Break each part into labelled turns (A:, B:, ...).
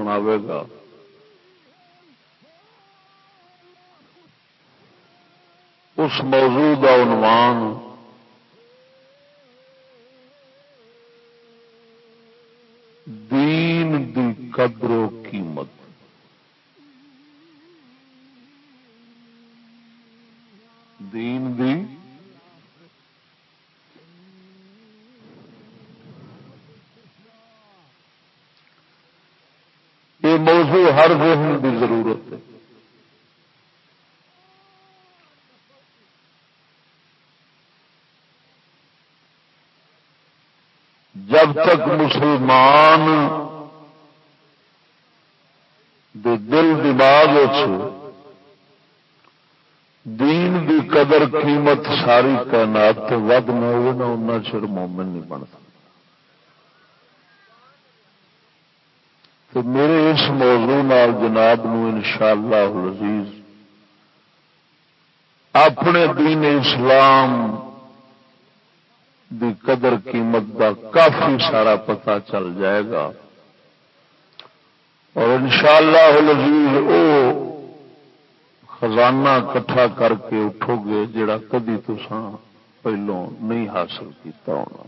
A: سناوے گا اس موضوع کا عنوان دین دی قدر و قیمت۔ دین دی یہ موضوع ہر ذہن کی ضرورت ہے۔ جب تک مسلمان دے دل دماغ دین دی قدر قیمت ساری کائنات تو ود نہ ہوئے نہ اُنہ چر مومن نہیں بن سکتا۔ تو میرے اس موضوع نال جناب نو انشاءاللہ العزیز اپنے دین اسلام دی قدر قیمت کا کافی سارا پتہ چل جائے گا، اور انشاءاللہ العزیز او خزانہ کٹھا کر کے اٹھو گے جڑا کدی تساں پہلوں نہیں حاصل کیتا ہونا۔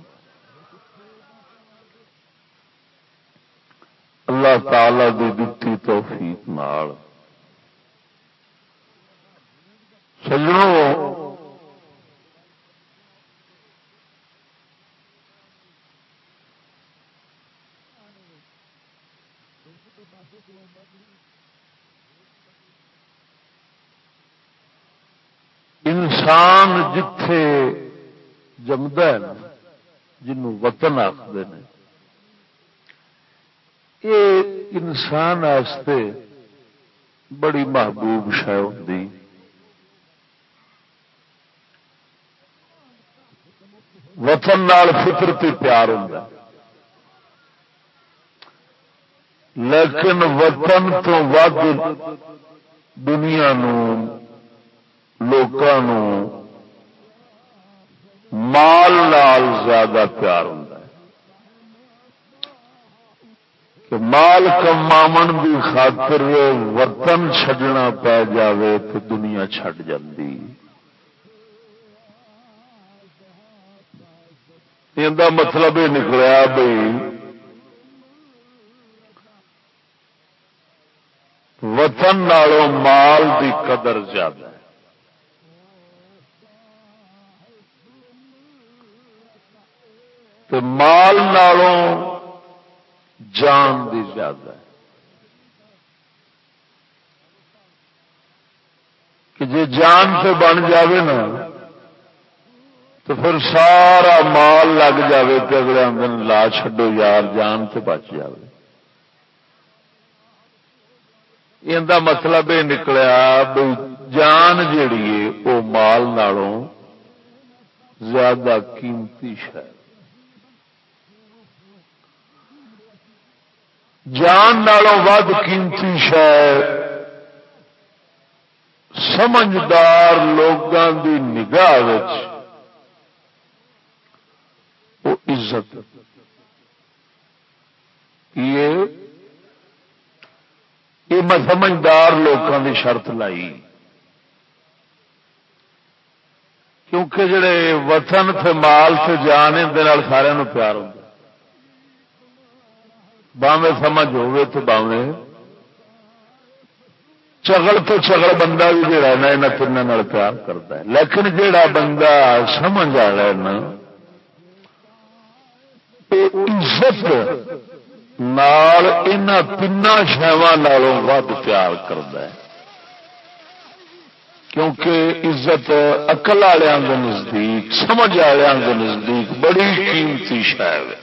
A: اللہ تعالی دی دتی توفیق نال سجنوں، انسان جتھے جمدا ہے نا، جنوں وطن آخر نے، یہ انسان واسطے بڑی محبوب شے ہوندی۔ وطن نال فطرتی پیار ہوندا، لیکن وطن تو ود دنیا نو، لوکاں نو مال نال زیادہ پیار ہوندا ہے کہ مال کماون دی خاطر وطن چھڈنا پی جاوے تو دنیا چھڈ جاندی۔ ان دا مطلب یہ نکلیا بھئی وطن نالوں مال دی قدر زیادہ ہے۔ تو مال نالوں جان دی زیادہ ہے کہ جے جان سے بن جاوے نا تو پھر سارا مال لگ جاوے تو اگلے دن لا چھڈو یار جان سے بچ جاوے۔ ان دا مطلب یہ نکلیا بھئی جان جیڑی ہے وہ مال نالوں زیادہ قیمتی شے۔ جان نالوں ود قیمتی شے سمجھدار لوگاں دی نگاہ وچ وہ عزت۔ یہ میں سمجھدار لوگوں کی شرط لائی، کیونکہ جڑے وطن تے مال سے جان اندر سارے پیار ہوتا، باویں سمجھ ہوئے تو باویں چگل تو چگل بندہ بھی جڑا نا یہاں تینوں پیار کرتا ہے، لیکن جڑا بندہ سمجھ آ رہا ہے نا عزت نال ان تین شہواں نالوں ود پیار کرتا ہے، کیونکہ عزت عقل والوں کے نزدیک، سمجھ والوں کے نزدیک بڑی قیمتی شے ہے۔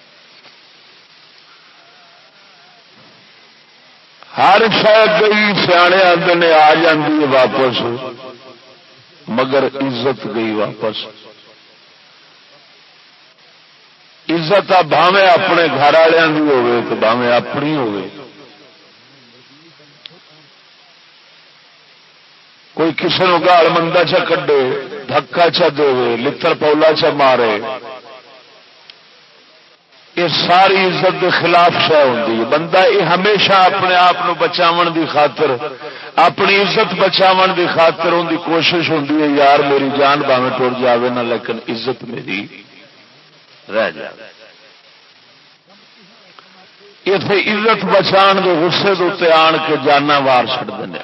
A: ہر شاید گئی سیانے آتے نے آ جاتی ہے واپس، مگر عزت گئی واپس۔ عزت بھاویں اپنے گھر والوں کی ہوے تو بھاویں اپنی ہوے، کوئی کسی نو گال مندا چا کڈے، دھکا چا دے، لتر پولا چا مارے، یہ ساری عزت کے خلاف شے ہوندی ہے. بندہ یہ ہمیشہ اپنے آپ بچاون دی خاطر اپنی عزت بچاون دی خاطر ان دی کوشش ہوندی ہے یار میری جان باویں ٹر جاوے نہ لیکن عزت میری رہ جائے. اتنے عزت بچان کے غصے دے آن کے جانا وار چڑ دیں.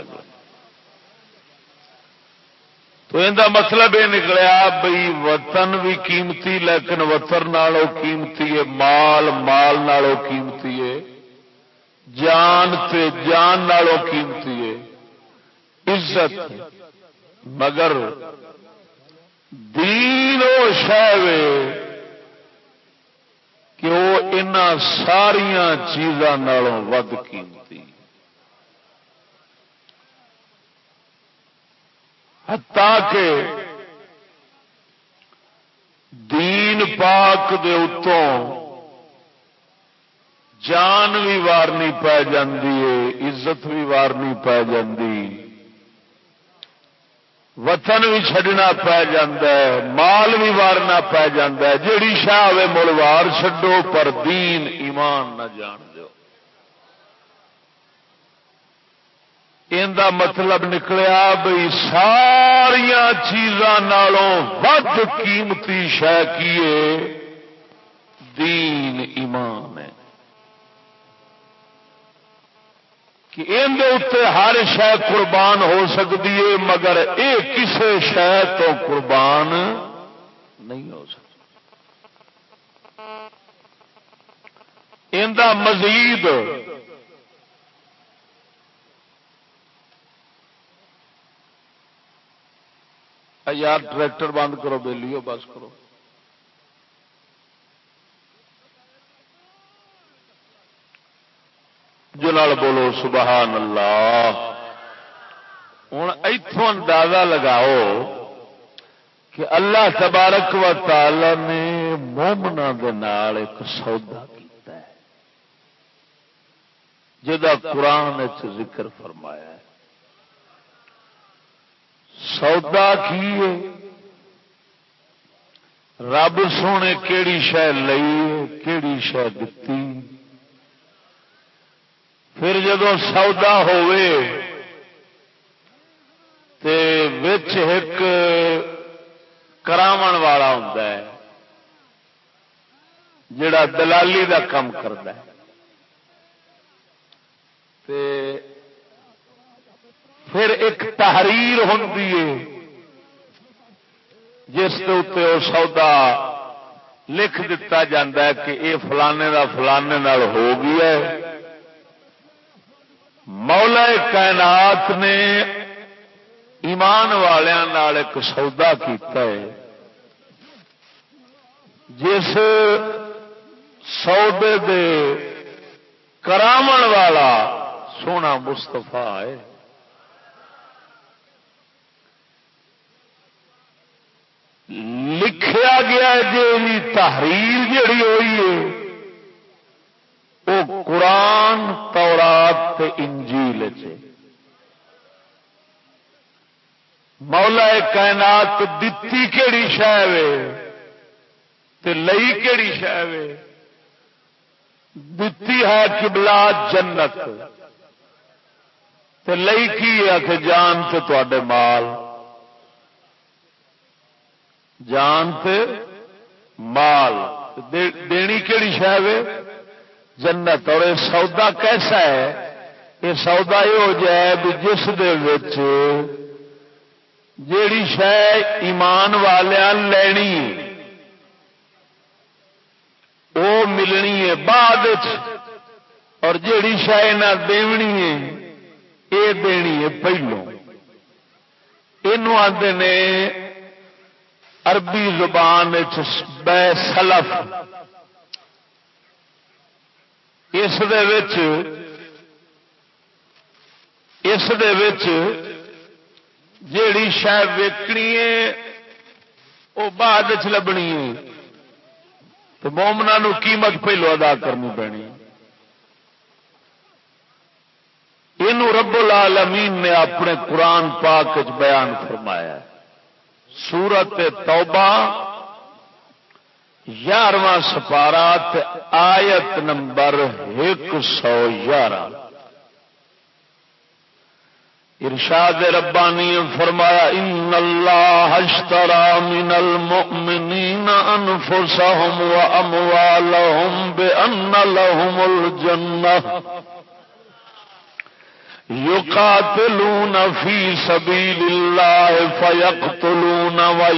A: تو ان کا مطلب یہ نکلیا بھئی وطن بھی قیمتی لیکن وطن نالوں قیمتی ہے مال مال نالوں قیمتی ہے جان تے جان نالوں قیمتی ہے عزت. مگر دین و شہ کہ وہ ان ساریا چیزاں نالوں ود قیمتی. حتیٰ کہ دین پاک دے اتوں جان بھی وارنی پی جاندی ہے عزت بھی وارنی پی جاندی وطن بھی چھڈنا پی جاندا ہے مال بھی وارنا پی جاندا ہے. جیڑی شاہ ہوے مل وار چھڈو پر دین ایمان نہ جان دیو. ان دا مطلب نکلیا بھئی ساریا چیزاں نالوں ود قیمتی شے کیے دین ایمان ہے کہ ان دے اوتے ہر شے قربان ہو سکتی ہے مگر اے کسے شے تو قربان نہیں ہو سکتی. ان دا مزید یار ٹریکٹر بند کرو بیلیو بس کرو. جلال بولو سبحان اللہ. ہوں اتوں اندازہ لگاؤ کہ اللہ تبارک و تعالی نے مومنا دے نال ایک سودا کیتا ہے جدا قرآن وچ ذکر فرمایا ہے. سودا کی رب سونے کیڑی شے لئی کیڑی شے دتی. پھر جدو سودا ہوئے تے وچ ایک کراون والا ہوندا ہے جڑا دلالی دا کام کردا ہے. تے پھر ایک تحریر ہوندی ہے جس کے اتنے وہ سودا لکھ دیتا جاتا ہے کہ اے فلانے دا فلانے نال ہو گیا ہے. مولا کائنات نے ایمان والیاں نال ایک سودا کیتا ہے جس سودے دے کراون والا سونا مستفا ہے. لکھیا گیا جی تحریر جڑی ہوئی ہے وہ قرآن تورات تے انجیل چ مولا کائنات دتی کیڑی شے وے تے لئی کیڑی شے وے. دتی ہے قبلہ جنت تے لئی کی ہے کہ جان تے تواڈے مال جان تے مال دینی کیڑی شے وے جنت. اور یہ سودا کیسا ہے یہ سودا یہ ہو جائے بھی جس دے وچ جیڑی شے ایمان والیاں لینی وہ ملنی ہے بعد اور جیڑی شے نہ دینی ہے یہ دینی ہے پہلو. یہ آتے نے عربی زبان بے سلف. اس جیڑی شے ویکنی ہے وہ بعد لبنی ہے تو مومنا نو قیمت پہلو ادا کرنی پینی. یہ رب العالمین نے اپنے قرآن پاک بیان فرمایا ہے. سورت توبہ 11واں سپارہ آیت نمبر 111 ارشاد ربانی فرمایا ان اللہ اشترى من المؤمنین انفسهم واموالهم بان لهم الجنہ یقاتلون فی سبیل اللہ فیقتلون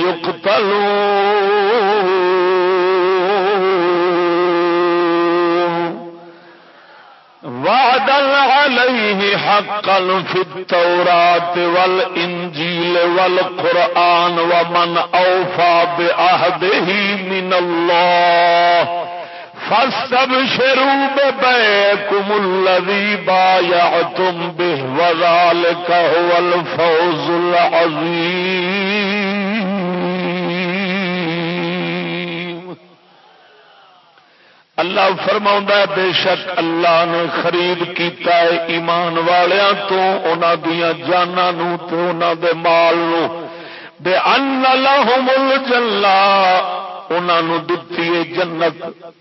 A: ویقتلون وعدا علیہ حقا فی التوراۃ والانجیل والقرآن ومن اوفى بعہدہ من اللہ فاستبشروا ببيعكم الذي بايعتم به وذلك هو الفوز العظيم. اللہ فرماؤندا ہے بے شک اللہ نے خرید کیتا ہے ایمان والیاں تو انہاں دیاں جاناں نو تے انہاں دے مال نو بأن لهم الجنہ انہاں نو دتی ہے جنت.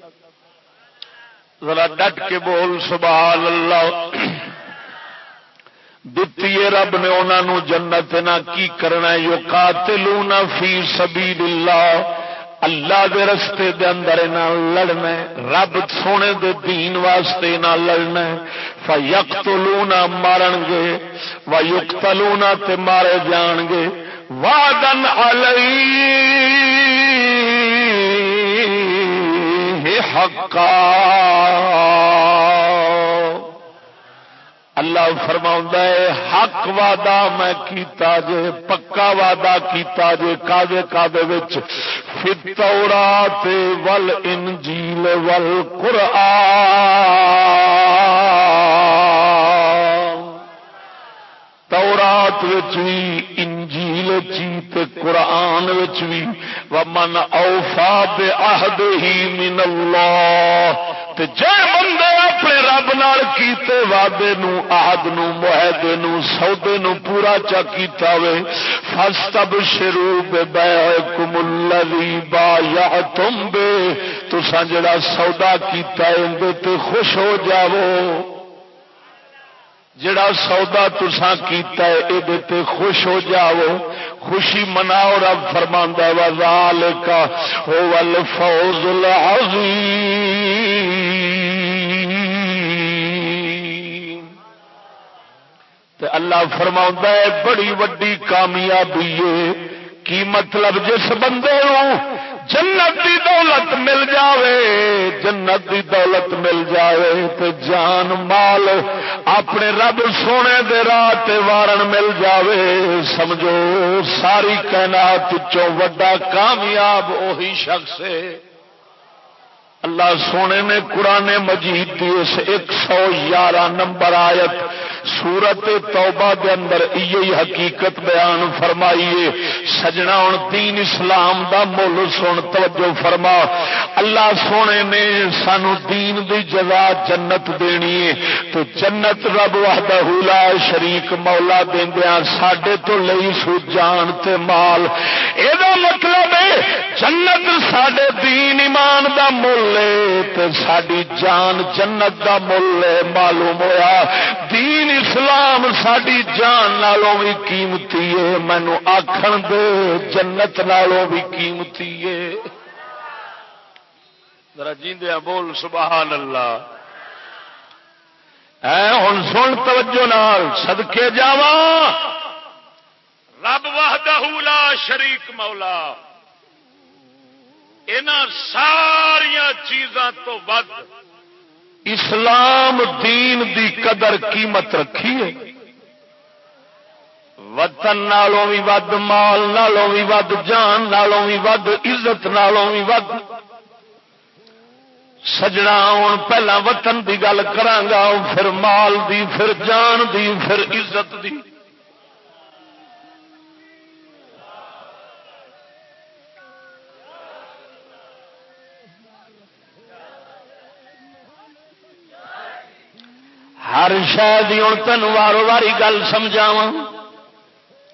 A: ذرا ڈٹ کے بول سبحان اللہ. دتی رب نے انہوں نے جنت نہ کی کرنا یقاتلون فی سبیل اللہ اللہ دے رستے دے اندر نہ لڑنا رب سونے دے دین واسطے نہ لڑنا فیقتلون مارن گے ویقتلون تے مارے جان گے وعدن علیہ حقا. اللہ فرماؤندا ہے حق وعدہ میں کیتا جے پکا وعدہ کیتا جے کادے وچ فی التوراۃ والانجیل والقرآن تورات وچ وی انجیل چی تے قرآن وچ وی ومن اوفا بعہدہ من اللہ تے جے بندے اپنے رب نال کیتے وعدے نو عہد نو معاہدے نو سودے نو پورا چا کیتا وے فاستبشروا ببیعکم الذی بایعتم بہ تساں جڑا سودا کیتا ہے اندے تے خوش ہو جاؤ. جڑا سودا تساں کیتا ہے اے تے خوش ہو جاؤ خوشی مناؤ. رب فرماندا ہے وذالک هو الفوز العظیم. تے اللہ فرماندا ہے بڑی وڈی کامیابی ہے. کی مطلب جس بندے نوں جنت دی دولت مل جاوے جنت دی دولت مل جاوے تے جان مال اپنے رب سونے دے راہ تے وارن مل جاوے سمجھو ساری کائنات چوں وڈا کامیاب وہی شخص ہے. اللہ سونے نے قرآن مجید کی اس 111 نمبر آیت سورت توبہ دے اندر یہی حقیقت بیان فرمائیے. سجنا ہن دین اسلام دا مول سن توجہ فرما. اللہ سونے نے سانو دین دی جزا جنت دینی ہے تو جنت رب وحدہ لا شریک مولا دیندیاں ساڈے تو لئی سو جان تے مال. اے دا مطلب ہے جنت ساڈے دین ایمان دا مول تے ساڈی جان جنت دا مل ہے. معلوم ہویا دین اسلام ساڈی جان نالوں بھی قیمتی ہے. مینوں آکھن دے جنت نالوں بھی قیمتی ہے. ذرا جیندیاں بول سبحان اللہ. اے ہن سن توجہ نال صدقے جاواں رب وحدہ لا شریک مولا انہاں ساریاں چیزاں تو ود اسلام دین دی قدر قیمت رکھی ہے. وطن نالوں بھی ود مال نالوں بھی ود جان نالوں بھی ود عزت نالوں بھی ود. سجنا ہوں پہلا وطن دی گل کرانگا پھر مال دی پھر جان دی پھر عزت دی. ہر شاید ہوں تین وارو واری گل سمجھاواں.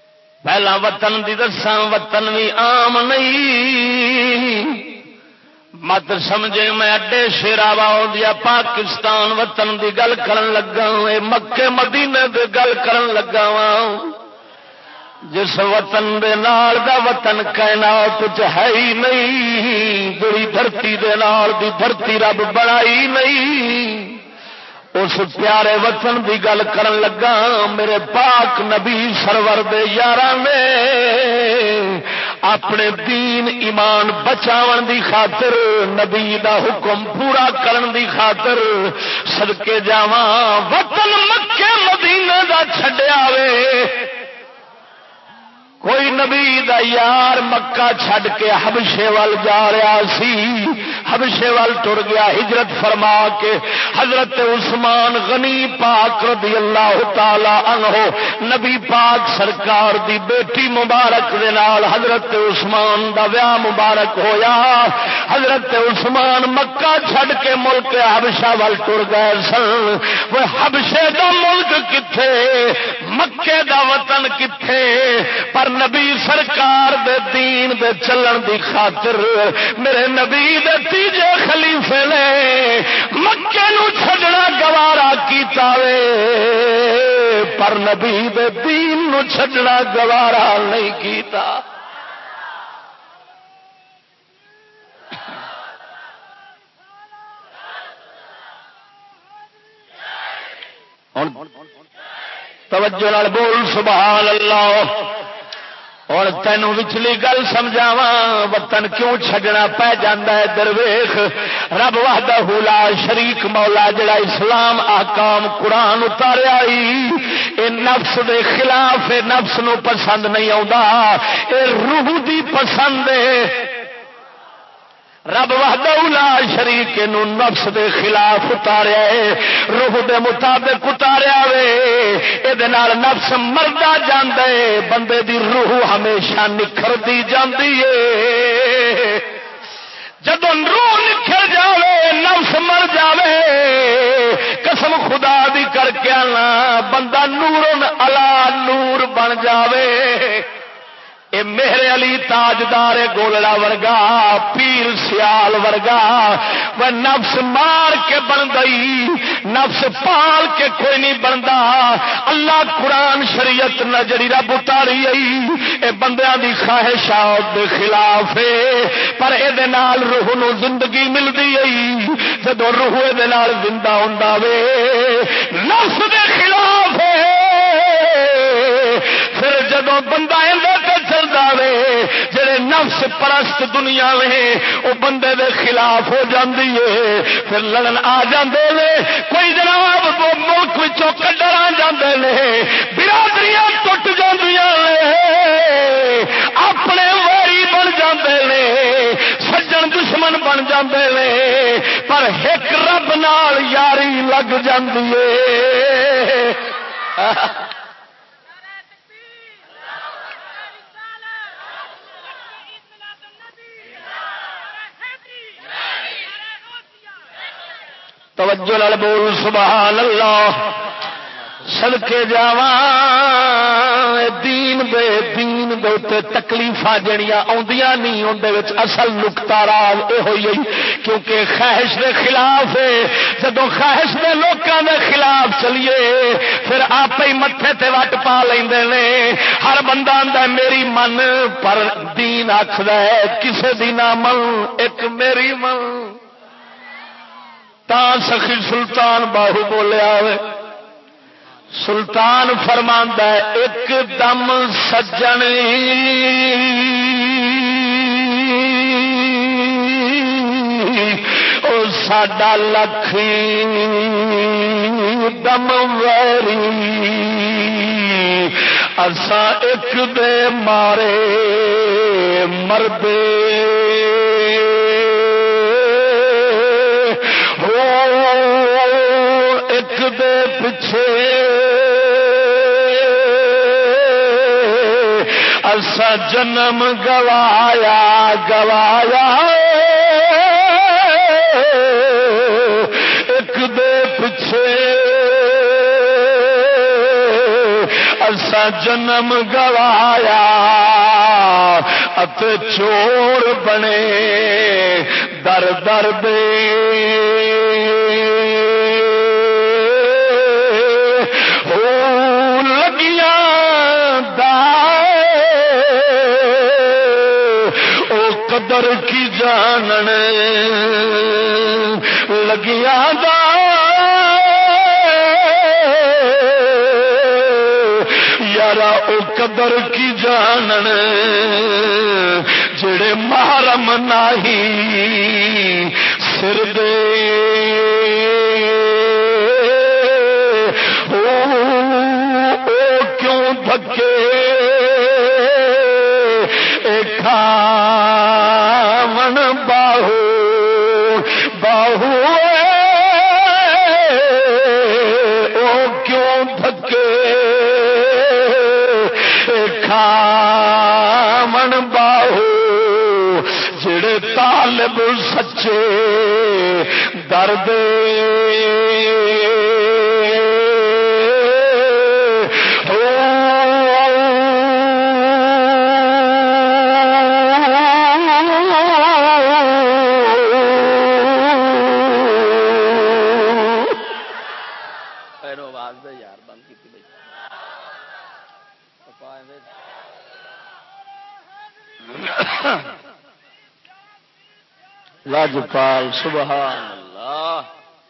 A: پہلا وطن دی دساں وطن بھی عام نہیں
B: مت سمجھے میں اڈے شیراوا دیا پاکستان وطن دی گل کرن لگا اے مکے مدینے دی گل کرن لگا وا جس وطن دے نال دا وطن کائنات وچ ہے ہی نہیں جڑی دھرتی دے نال دی دھرتی رب بنائی نہیں اس پیارے وطن دی گل کرن لگا میرے پاک نبی سرور دے یاراں نے اپنے دین ایمان بچاون دی خاطر نبی دا حکم پورا کرن دی خاطر صدقے جاواں وطن مکے مدینے دا چھڈیا وے کوئی نبی دا یار مکہ چھڈ کے حبشے وال جا رہا سی حبشے وال ٹر گیا ہجرت فرما کے حضرت عثمان غنی پاک رضی اللہ تعالی عنہ نبی پاک سرکار دی بیٹی مبارک دے نال حضرت عثمان دا ویاہ مبارک ہویا حضرت عثمان مکہ چھڈ کے ملک حبشہ وال ٹر گئے سن وہ حبشے دا ملک کتھے مکے دا وطن کتھے پر نبی سرکار دے دین دے چلن دی خاطر میرے نبی دے تیجے خلیفے نے مکے نو چھڈنا گوارا کیتا وے پر نبی دے دین نو چھڈنا گوارا نہیں کیتا توجہ نال بول سبحان اللہ اور تینوں وچلی گل سمجھاواں وطن کیوں چھڈنا پہ جاندا ہے درویش رب وحدہ لا شریک مولا جڑا اسلام احکام قرآن اتاریا اے نفس دے خلاف اے نفس نو پسند نہیں آوندا اے روح دی پسند ہے رب وحدہ لا شریک نو نفس دے خلاف اتاریا ہے روح دے مطابق اتاریا وے اے دے نال نفس مردا جاندا ہے بندے دی روح ہمیشہ نکھردی جاندی ہے جدوں روح نکھر جاوے نفس مر جاوے قسم خدا دی کر کے آنا بندہ نورن علا نور بن جاوے اے میرے علی تاجدار گولڑا ورگا پیر سیال ورگا وہ نفس مار کے بن گئی نفس پال کے کوئی نہیں بنتا اللہ قرآن شریعت نجری رب اتاری اے بندیاں دی خواہشات دے خلاف ہے پر اے نال روح نو زندگی ملدی ہے جدو روح اے نال زندہ ہوندا وے نفس دے خلاف ہے پھر جدو بندہ جڑے نفس پرست دنیا میں وہ بندے دے خلاف ہو جاندی ہے پھر لڑن آ جاندے نے کوئی جناب وہ ملک وچوں کڈر آ جاندے نے برادریاں ٹوٹ جاندیاں نے اپنے واری بن جاندے نے سجن دشمن بن جاندے نے پر ایک رب نال یاری لگ جاندی ہے توجہ نال بول سبحان اللہ صدقے جاواں دین دے تے تکلیفاں جڑیاں اوندیاں نہیں اندے وچ اصل نقطہ راز اے ہوئی کیونکہ خواہش دے خلاف ہے جدوں خواہش دے لوکاں دے خلاف چلیے پھر آپ ہی متھے تے وٹ پا لیندے نے ہر بندہ آندا میری من پر دین آکھدا ہے کسے دی نہ من ایک میری من تا سخی سلطان باہو بولیا ہوئے سلطان فرماندا ہے ایک دم سجن او ساڈا لکھی دم ویری اساں ایک دے مارے مردے ایک دے پچھے اسا جنم گوایا ایک دے پچھے اسا جنم گوایا ات چور بنے در در دے ہو لگیاں او قدر کی جانن لگیاں یارا او قدر کی جانن جڑے محرم نہیں سر دے او کیوں دھکے کھاون باہو باہو او کیوں دھکے کھاون باہو جڑے طالب سچے درد لاجپال سبحان اللہ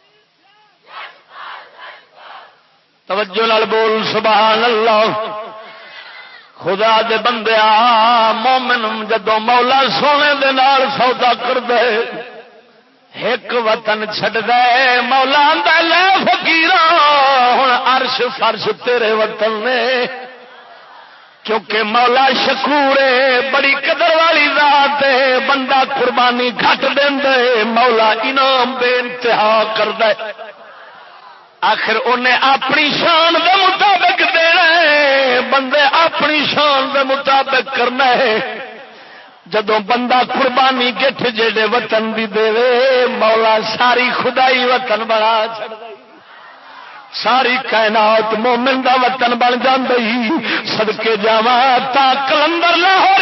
B: توجہ نال بول سبحان اللہ خدا دے بندیا مومن جدوں مولا سونے دے نال سودا کردے ایک وطن چھڈ دے مولا آندا لے فقیراں ہن عرش فرش تیرے وطن نے کیونکہ مولا شکور بڑی قدر والی ذات ہے بندہ قربانی گھٹ دے مولا انعام بے انتہا کر دے آخر انہیں اپنی شان دے مطابق دینا ہے بندے اپنی شان دے مطابق کرنا ہے جدوں بندہ قربانی گٹھ جڑے وطن دی دے مولا ساری خدائی وطن بنا چھڑ دے ساری کائنات مومن دا وطن بن جاندی صدقے جاواں تا کلندر لاہور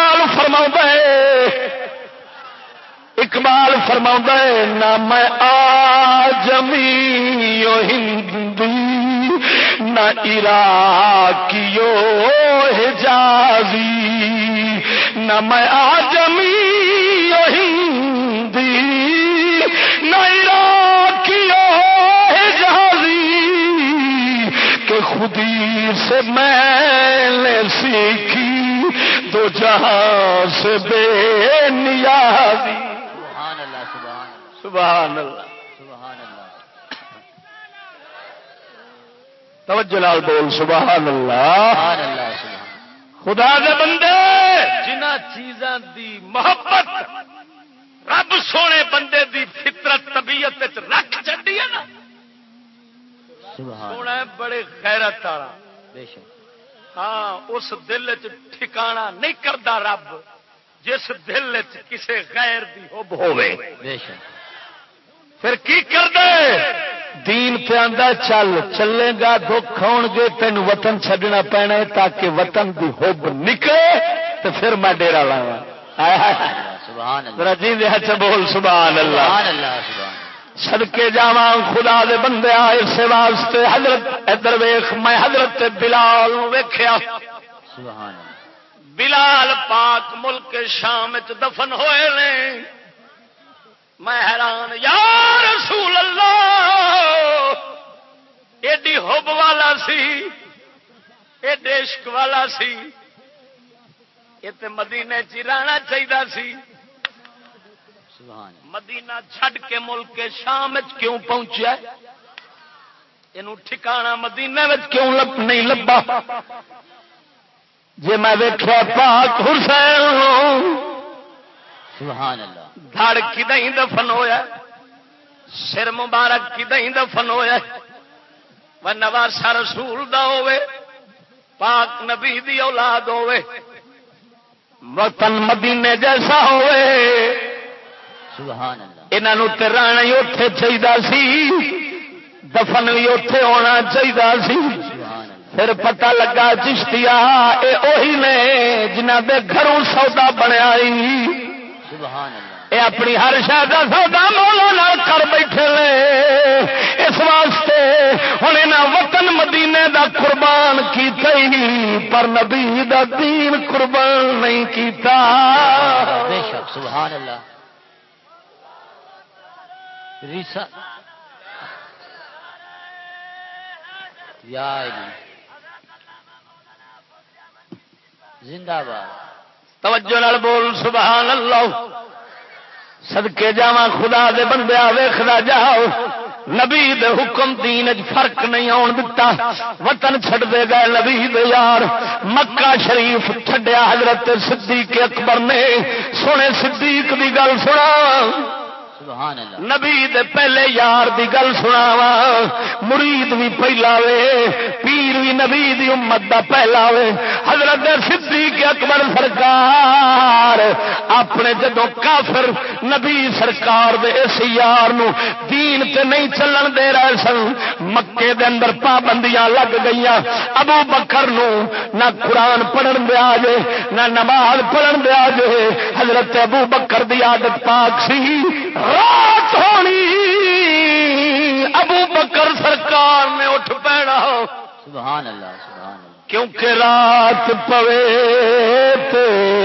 B: اقبال فرماوندا ہے نہ میں آجمی و ہندی نہ عراقی و حجازی نہ میں آجمی و ہندی نہ عراقی و کہ خودی سے میں نے سیکھی دو جہاں سے بے نیازی
C: سبحان اللہ
B: سبحان اللہ
C: سبحان اللہ
B: توجہ لال بول سبحان اللہ
C: سبحان اللہ سبحان
B: خدا دے بندے جنہ چیزاں دی محبت رب سونے بندے دی فطرت طبیعت رکھ چڈی ہے نا سونا بڑے غیرت والا
C: بے شک
B: ہاں اس دل ٹھکانا نہیں کرتا رب جس دل کسے غیر دی حب ہوے
C: بے شک
B: پھر کی کر دے دین پہ آندا چل چلے گا دکھ آن گے تین وطن چھڈنا پینا ہے تاکہ وطن دی حب نکلے تو پھر میں ڈیرا لاواں
C: سبحان اللہ
B: ذرا جی دے ہتھ بول سبحان اللہ
C: سبحان اللہ سبحان
B: صدقے جاواں خدا دے بندے آئے سے واسطے حضرت ادھر ویکھ میں حضرت بلال ویکھیا
C: سبحان اللہ
B: بلال پاک ملک شام وچ دفن ہوئے نے میں حیران یا رسول اللہ ایڈی حب والا سی ایڈے عشق والا سی یہ تے مدینے چ رہنا چاہیے سی
C: سبحان اللہ
B: مدینہ چھڈ کے ملک شام کیوں پہنچیا یہ ٹھکانا مدینے کیوں نہیں لبا جی میں ویکھیا پاک حسین
C: سبحان اللہ
B: دھڑ کدیں دفن ہویا سر مبارک کدیں دفن ہویا و نواسا رسول دا ہوے پاک نبی دی اولاد ہوے وطن مدینے جیسا ہوے
C: سبحان اللہ
B: انہوں تے رہنا ہی اوتھے چاہیے سی دفن بھی اوتھے ہونا چاہیے سی
C: سبحان اللہ
B: پھر پتہ لگا چشتیا اے اوہی نے جنہاں دے گھروں سودا بنیا
C: سبحان اللہ
B: یہ اپنی ہر شاید سودا مولا کر بیٹھے لے اس واسطے ہوں یہاں وطن مدینے دا قربان کیتا ہی پر نبی دا دین قربان نہیں کیتا.
C: بے شک سبحان اللہ. یا زندہ باد.
B: توجہ نال بول سبحان اللہ. صدقے جاواں خدا دے بندیا ویکھدا جاؤ نبی دے حکم دین وچ فرق نہیں آن دتا. وطن چھڈ دے گئے نبی دے یار. مکہ شریف چھڈیا حضرت صدیق اکبر نے. سونے صدیق دی گل سنا
C: سبحان اللہ.
B: نبی دے پہلے یار دی گل سناوا. مرید بھی پہلا وے پیر بھی نبی دی امت دا پہلا وے. حضرت صدیق اکبر سرکار اپنے جدو کافر نبی سرکار دے اس یار نو دین تے نہیں چلن دے رہے سن مکے دے اندر پابندیاں لگ گئیاں. ابو بکر نو نہ قرآن پڑھن دیا جے نہ نماز پڑھن دیا جے. حضرت ابو بکر دی عادت پاک سی رات ہونی ابو بکر سرکار نے اٹھ پینا.
C: سبحان اللہ سبحان اللہ.
B: کیونکہ رات پوے تے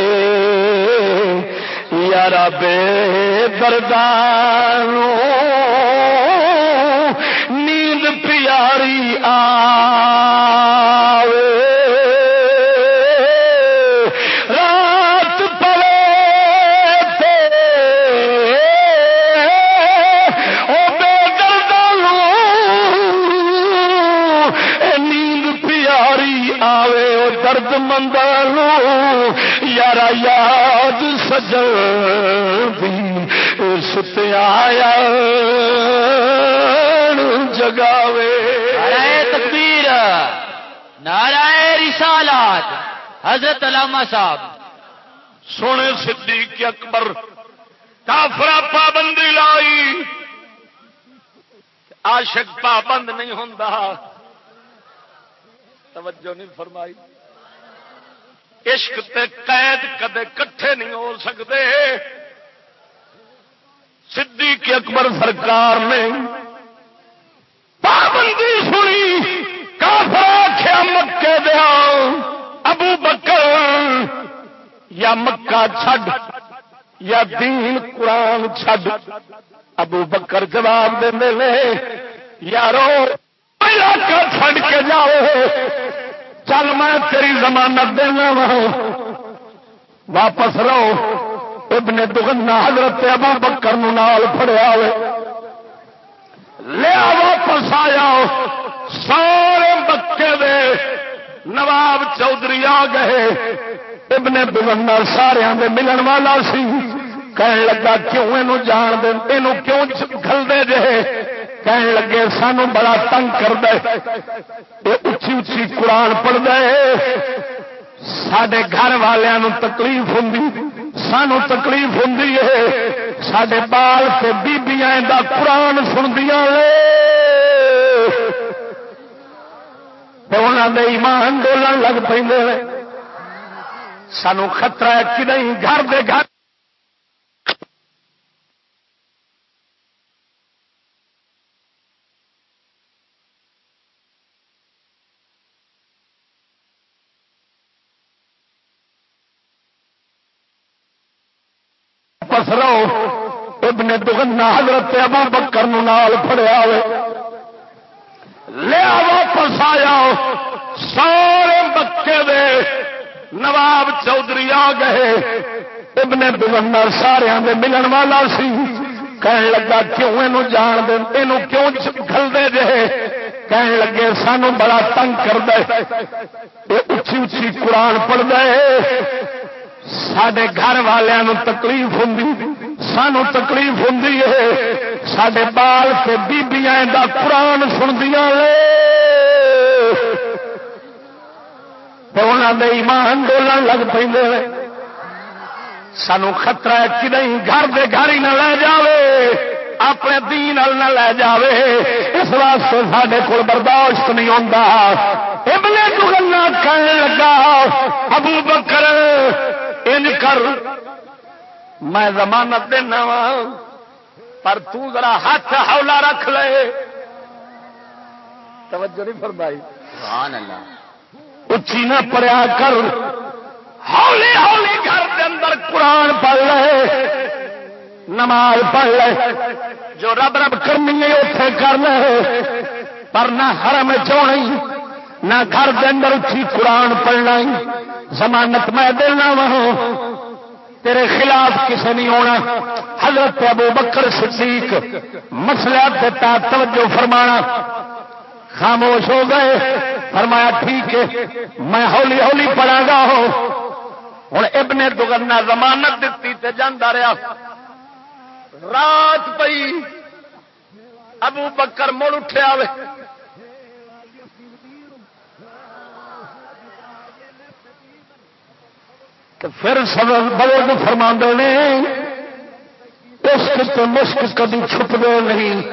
B: یارا بے دردانو نیند پیاری آوے. رات پوے تے او بے دردانو نیند پیاری آوے. او درد مندانو یارا یاد سجن دی ستیا جگاوے.
C: نعرہ تکبیر نعرہ رسالات حضرت علامہ صاحب.
B: سونے صدیق اکبر کافرہ پابندی لائی. عاشق پابند نہیں ہوندا. توجہ نہیں فرمائی. عشق تے قید کدے کٹھے نہیں ہو سکتے. صدیق اکبر سرکار نے پابندی سنی. کافر آخیا مکے دیا ابو بکر یا مکہ چھڈ یا دین قرآن چھڈ. ابو بکر جواب دے لے یارو علاقہ چھڈ کے جاؤ چل میں تیری ضمانت دینا وا واپس رہو. ابن دغنا حضرت ابو بکر نو نال پھڑیا ہوئے لیا واپس آیا. سارے مکے دے نواب چودھری آ گئے. ابن دغنا سارے دے ملن والا سی. کہنے لگا کیوں اینو جان دے اینو کیوں گھل دے جے. کہنے لگے سانو بڑا تنگ کر دے. اچھی اچھی قرآن پڑھ دے. سڈے گھر والوں تکلیف ہوں سانو تکلیف ہوں. سڈے بال سے بیبیاں دا قرآن سندیاں انہوں دے ایمان ڈولن لگ پہ. سانو خطرہ ہے کہ نہیں گھر دے گھر رہو. ابن دغنا حضرت ابو بکر نو نال پھڑیا ہوئے لیا واپس آیا. سارے مکے دے نواب چودھری آ گئے. ابن دغنا سارے دے ملن والا سی. کہنے لگا کیوں اینو جان دے اینو کیوں گھل دے جے. کہنے لگے سانو بڑا تنگ کر دے. اچھی اچھی قرآن پڑھ دے. سڈے گھر والوں تکلیف ہوں سانو تکلیف ہوں. سڈے بال سے بیبیاں دا قرآن سندیاں انہوں دے ایمان ڈولن لگ پہ. سانو خطرہ ہے کہ نہیں گھر دے گھر ہی نہ لے جاوے اپنے دین نہ لے جاوے. اس واسطے سڈے کو برداشت نہیں ہوتا. ابن دغنا کہنے لگا ابو بکر ان کر میں ضمانت دینا وا پر تو ذرا ہاتھ ہولا رکھ لے. توجہ نہیں فرمائی.
C: سبحان اللہ.
B: اچھی نہ پڑھیا کر, ہولی ہولی گھر کے اندر قرآن پڑھ لے, نماز پڑھ لے, جو رب رب کرنی ہے اتے کر لے, پر نہ حرم چونی نہ گھر کے اندر اچھی قرآن پڑھنا. ضمانت میں دینا وا تیرے خلاف کسی نہیں ہونا. حضرت ابو بکر صدیق مسئلہ دیتا توجہ فرمانا, خاموش ہو گئے. فرمایا ٹھیک ہے میں ہولی ہولی پڑھا گا. ہوں ابن دغنا ضمانت دیتی تے جانا رہا. رات پئی ابو بکر مڑ اٹھیا وے, پھر بزرگ فرما نے عشق تو مشک کبھی چھپتے نہیں.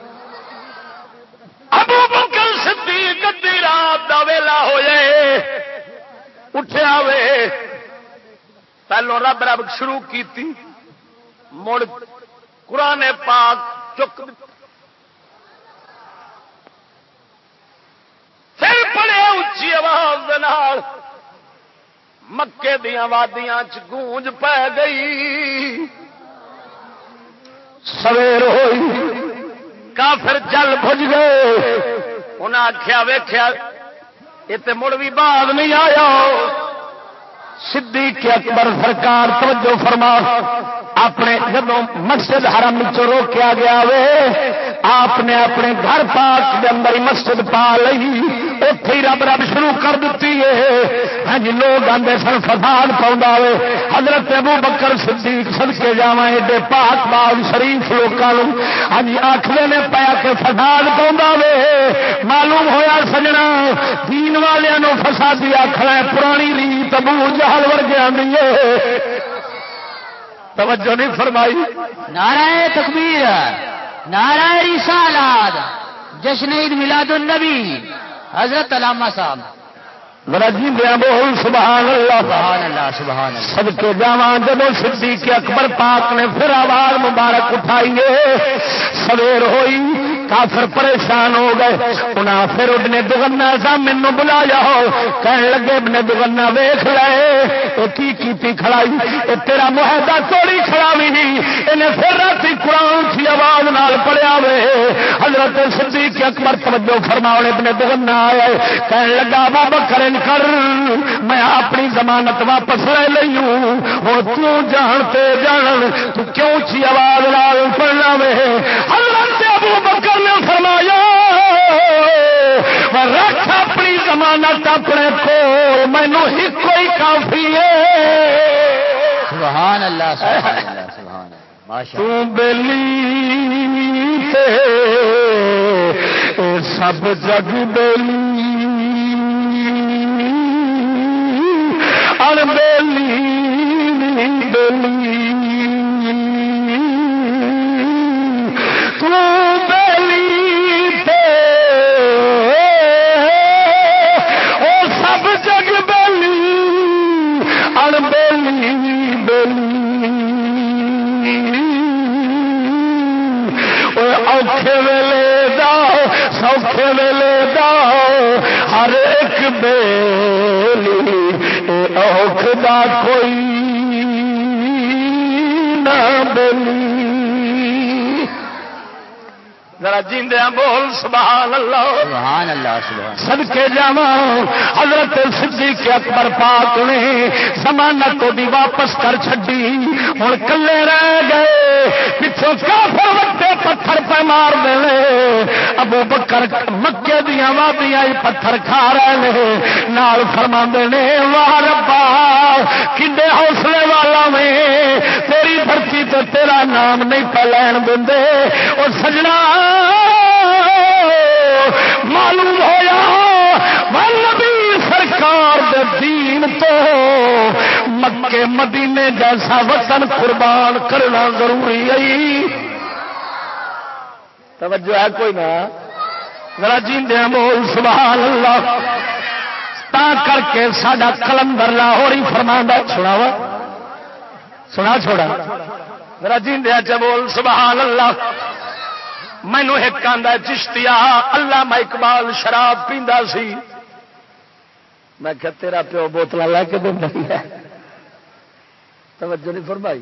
B: ابو بکر صدیق ادھی رات دا ویلا ہو جائے اٹھیا وے, پہلو رب رب شروع کیتی, مڑ قرآن پاک چک پھر پڑے اچھی آواز نال. مکے دیاں وادیاں چ گونج پہ گئی. سویر ہوئی کافر جل بج گئے. انہیں آخیا ویخیا یہ تو مڑ بھی بعد نہیں آیا. صدیق اکبر سرکار توجہ فرما, اپنے جب مسجد حرم روکیا گیا وے, آپ نے اپنے گھر پاک کے اندر مسجد پا لی. اتے رب رب شروع کر دیتی ہے. ہاں جی لوگ آتے سن فساد پاؤں وے. حضرت ابو بکر صدیق صدقے جاواں ایڈے پاک باغ شریف لوگوں ہاں جی آخر نے پایا کہ فساد پاؤں وے. معلوم ہویا سجنا دین والوں فسادی آخر پرانی ریت ابو جہل ورگیا نہیں ہے. توجہ نہیں فرمائی.
C: نعرہ تکبیر, نعرہ رسالت, جشن عید میلاد النبی حضرت علامہ صاحب.
B: ذرا جی دیا بول سبحان اللہ.
C: سبحان اللہ سبحان اللہ.
B: سب کے جاواں جب صدیق اکبر پاک نے پھر آواز مبارک اٹھائیے, سویر ہوئی, کافر پریشان ہو گئے. انہاں پھر ابن دغنا سا مینوں بلایا, کہنے لگے ابن دغنا ویکھ لے کی کھڑائی, اے تیرا معاہدہ توڑی کھڑا بھی نہیں. انہیں پھر رات قرآن کی آواز نال پڑھیا وے. حضرت صدیق اکبر توجہ فرماؤ ابن دغنا آیا, کہنے لگا ابو بکر کر میں اپنی ضمانت واپس لے لئی ہوں. وہ کیوں جانتے جان تو کیوں اچھی آواز لال پڑھنا وے. حضرت ابو بکر نے فرمایا رکھ اپنی ضمانت اپنے کو, مینو ہی کوئی کافی ہے.
C: سبحان اللہ سبحان اللہ سبحان اللہ. ماشاء
B: تو بیلی تے سب جگ بیلی, بیلی بیلی تو بیلی تے او سب جگ بیلی, ان بیلی بیلی اوکھے ویلے دا سوکھے ویلے دا ہر ایک بیلی اوکھ دا کوئی نہ بیلی. ذرا جیندیاں بول سبحان اللہ
C: سبحان اللہ سبحان.
B: صدقے جاواں حضرت صدیق اکبر پاک نے ضمانت دی واپس کر چھڈی. ہن کلے رہ گئے, پچھوں کافر وٹے پتھر پہ مار دے. ابو بکر مکے دیاں وادیاں پتھر کھا رہے ہیں, نال فرماندے نے واہ ربا کڈے حوصلے والا میں تیری دھرتی تے تیرا نام نہیں پہ لین دیندے. او سجنا معلوم ہویا نبی سرکار دے دین تو مکے مدینے جیسا وطن قربان کرنا ضروری ہے. توجہ ہے کوئی نہ؟ ذرا جیندیاں بول سبحان اللہ. تا کر کے ساڈا کلندر لاہور ہی فرماندا سناوا سنا چھوڑا میرا جیندیا چ بول سبحان اللہ. مینو ایک آندا چشتیا علامہ اقبال شراب پیندا سی. میں کہ تیرا پیو بوتل لے کے دیندا ہے. توجہ نہیں فرمائی.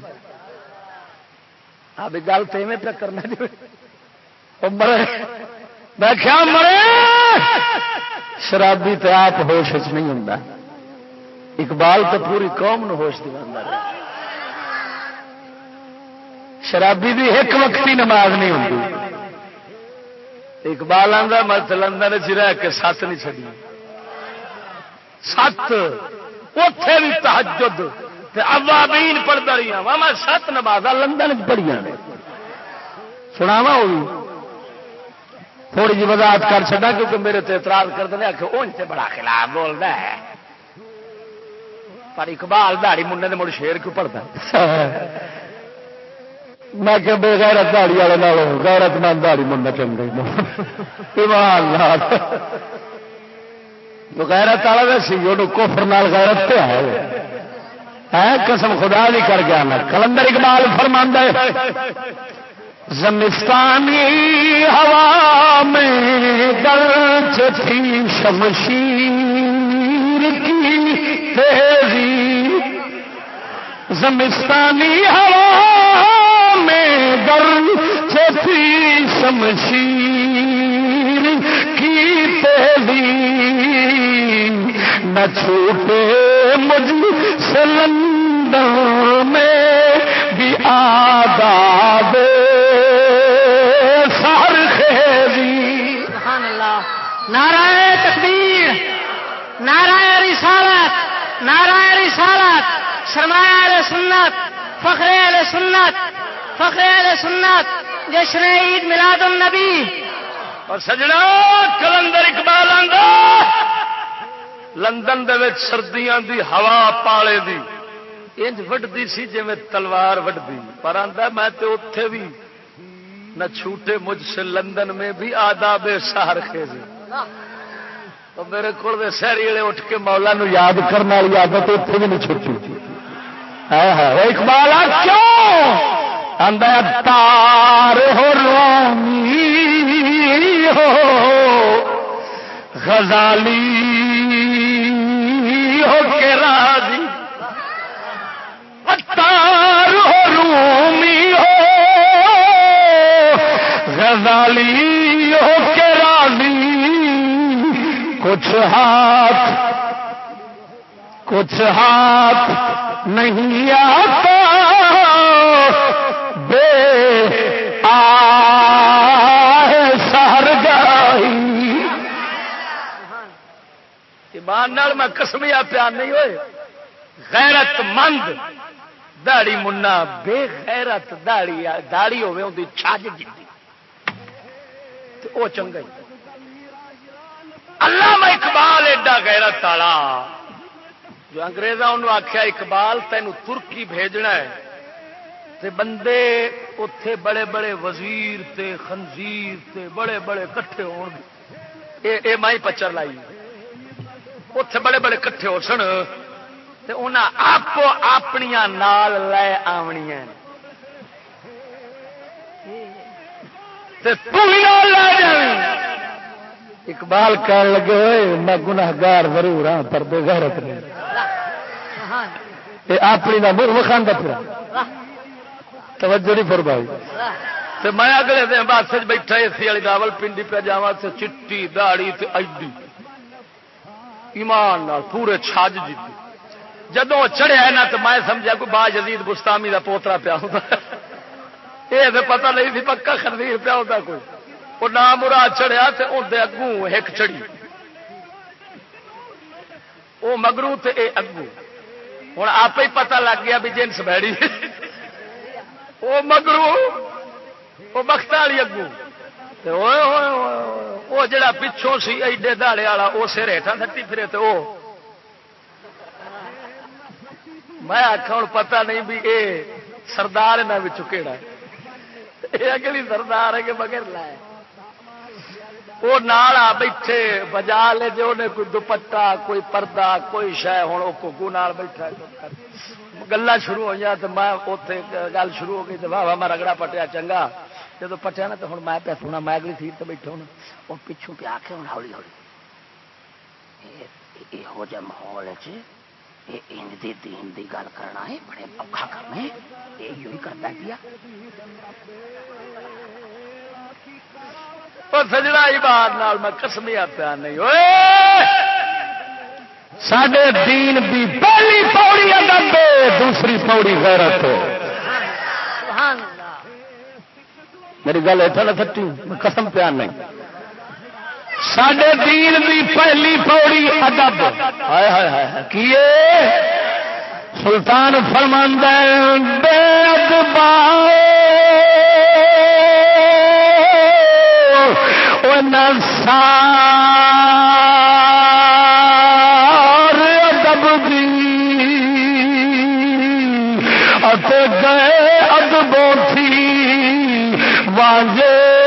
B: اب گل تو ایویں پہ کرنا جی مرے. میں کیا مرے شرابی تے آپ ہوش وچ نہیں ہوندا. اقبال تو پوری قوم نو ہوش دیواندا رہا. شرابی دی ایک وقتی نماز نہیں ہوندی. اقبال آندا میں لندن وچ رہ کے سات نہیں چھڈی. سات اوتھے بھی تہجد تے اوابین پڑھدا رہیا وا. میں سات نمازاں لندن وچ پڑھیاں نے. سناواں او بھی تھوڑی جی وضاحت کر چھڈا کیونکہ میرے تے اعتراض کرتے ہیں کہ اون تے بڑا خلاف بولدا ہے. پر اقبال داڑھی منڈے دے مڑ شیر کیوں پڑھدا؟ میں کہ بے غیرت داڑھی والے نالوں غیرت مند داڑھی منڈا چنگا. ایمان نال جو غیرت والا وے سی اونوں کفر نال غیرت تے ہے. قسم خدا دی کر گیا میں. کلندر اقبال فرماندا ہے زمستانی ہوا میں گرج تھی شمشیر کی تیزی. زمستانی ہوا میں گرج تھی شمشیر کی تیزی. نہ چھوٹے مجھ سے لندن میں بھی آداب سحر خیزی.
D: سبحان اللہ. نعرہ تکبیر، نعرہ رسالت، نعرہ رسالت. سرمایہ اہل سنت، فخر اہل سنت، فخر اہل سنت، جشن عید میلاد النبی.
B: اور سجنا کلندر اقبال آندا لندن دے وچ سردیاں دی ہوا پالے دی انج وڈدی سی جویں تلوار وڈدی. پر آندا میں تے اوتھے بھی نہ چھوٹے مجھ سے لندن میں بھی آداب سحر خیزی. تو میرے کول دے سحری والے اٹھ کے مولا نو یاد کرنے والی عادت اوتھے بھی نہیں چھٹی. اقبال کیوں آندا تار ہو رومی ہو غزالی ہو کے راضی. تار ہو رومی ہو غزالی ہو کے راضی. کچھ ہاتھ نہیں آتا بے سہر گائی. ایمان نال میں قسمیا پیار نہیں ہوئے. غیرت مند داڑی منا بے غیرت داڑی ہوے اون دی چھج جی او چنگا. علامہ اقبال ایڈا غیرت والا جو انگریزاں انہوں آخیا اقبال تینوں ترکی بھیجنا ہے تے بندے اتے بڑے بڑے وزیر تے خنزیر تے بڑے بڑے کٹھے ہون. اے مائی پچر لائی اتے بڑے بڑے کٹھے ہو سن تے انہاں آپ اپنیاں نال لے آونیاں تے تو بھی نال لے جاویں. اقبال کہنے لگے ہوئے میں گناہگار ضرور ہاں پر بے غیرت نہیں. اپنی نہ منہ وکھاندا پھر توجہ نہیں فرمائی. تے میں اگلے دن بس بیٹھا اے سی والی راول پنڈی پہ جاواں تے چٹی داڑھی تے ایڈی ایمان نال پورے چھج جیتی. جدوں چڑھیا نا تو میں سمجھا کوئی با یزید بستامی دا پوترا پیا ہوندا. یہ تو پتہ نہیں سی پکا خنزیر پیا ہوندا کوئی. وہ نام مراد چڑھیا تے اندر اگوں ایک چڑی وہ مگرو تے اے اگوں. ہوں آپ ہی پتہ لگ گیا بھی جنس بھڑی وہ مگرو وہ بخت والی اگوں وہ جڑا پچھوں سی ایڈے داڑے والا وہ سر ہیٹھاں تھٹی پھرے تے وہ میں آخا ہوں پتہ نہیں بھی اے سردار نہ کہڑا یہ اگلی سردار ہے کہ بغیر لائے وہ نال آ بیٹھے بجا لے جو انہیں کوئی دوپٹا کوئی پردہ کوئی شہ ہوں وہ گگو نال بیٹھا گلا شروع ہوئی تو میں اتنے گل شروع ہو گئی تو واہ واہ میں رگڑا پٹیا چنگا جب پٹیا نا تو ہوں میں پہ سونا میں اگلی سیٹ سے بیٹھا ہوں اور پچھوں پہ آ کے ہوں ہولی ہولی یہو جہ ماحول دین دی گل کرنا ہے بڑے اوکھا کرنا ہے یہ کرتا پیا سجنا بات نال میں قسمیا پیا نہیں ہوئے ساڈے دین دی پہلی پوڑی ادب دوسری پوڑی غیرت ہے میری گل ایسا نہ سچی میں قسم پیا نہیں ساڈے دین دی پہلی پوڑی ادب ہائے ہائے ہائے کیے سلطان فرماندا ہے بے ادبا او نسار ادب دی اتے گئے ادبوں تھی واجے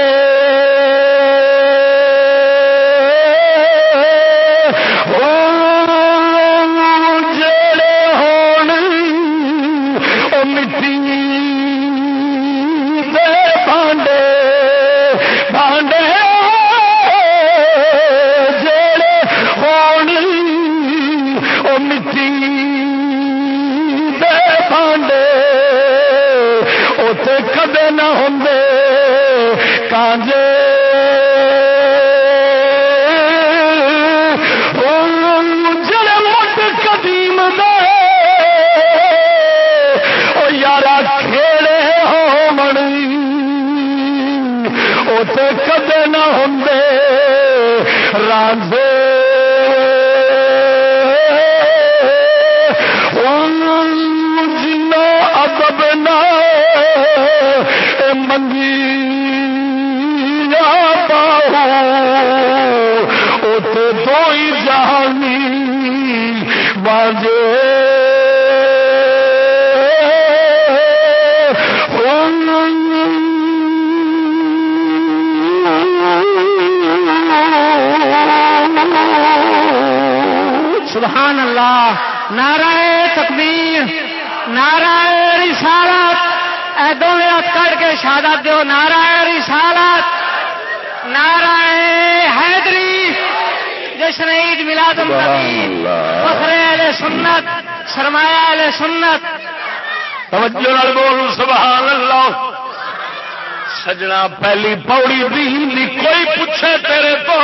B: کدے نہ ہوں کانجے جڑے مٹ قدیم دے او یارا کھیڑے ہو منی اوتے کدے نہ ہوں رانجے جنو ادب نہ منگی پاؤ اتنے دو ہی جہانی باجے
D: سبحان اللہ نعرہ تکبیر نعرہ رسالت اے دونوں ہاتھ کٹ کے شہادت دیو نعرہ رسالت نعرہ حیدری جشن عید میلاد النبی فخر اہل سنت سرمایہ اہل سنت
B: توجہ نال بول سبحان اللہ سجنا پہلی پوڑی دین دی کوئی پوچھے تیرے تو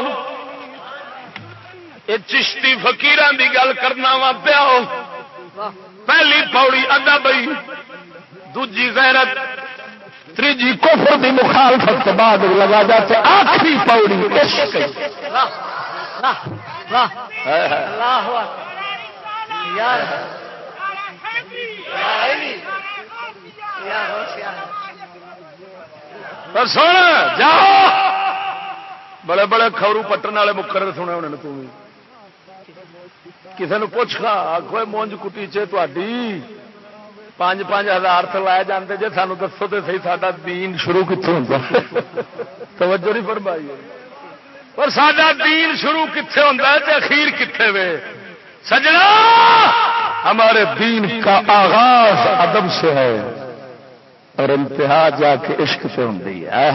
B: یہ چشتی فقیراں دی گل کرنا وا پیا پہلی پوڑی ادب دوجی غیرت تیجی کفر دی مخالفت کے بعد لگا جاتے آخری پوڑی عشق سن جاؤ بڑے بڑے کھورو پٹن والے مقرر سنے ہونے تم کسی نے پوچھ کھا آخو مونج کٹی چی 5,000 تو لائے جاتے جی سانو دسو تو صحیح ساڈا دین شروع کتوں ہوتا توجہ نہیں فرمائی اور ساڈا دین شروع کتنے ہوتا ہے اخیر کتنے وے سجنا ہمارے دین کا آغاز ادب سے ہے اور انتہا جا کے عشق سے ہوتی ہے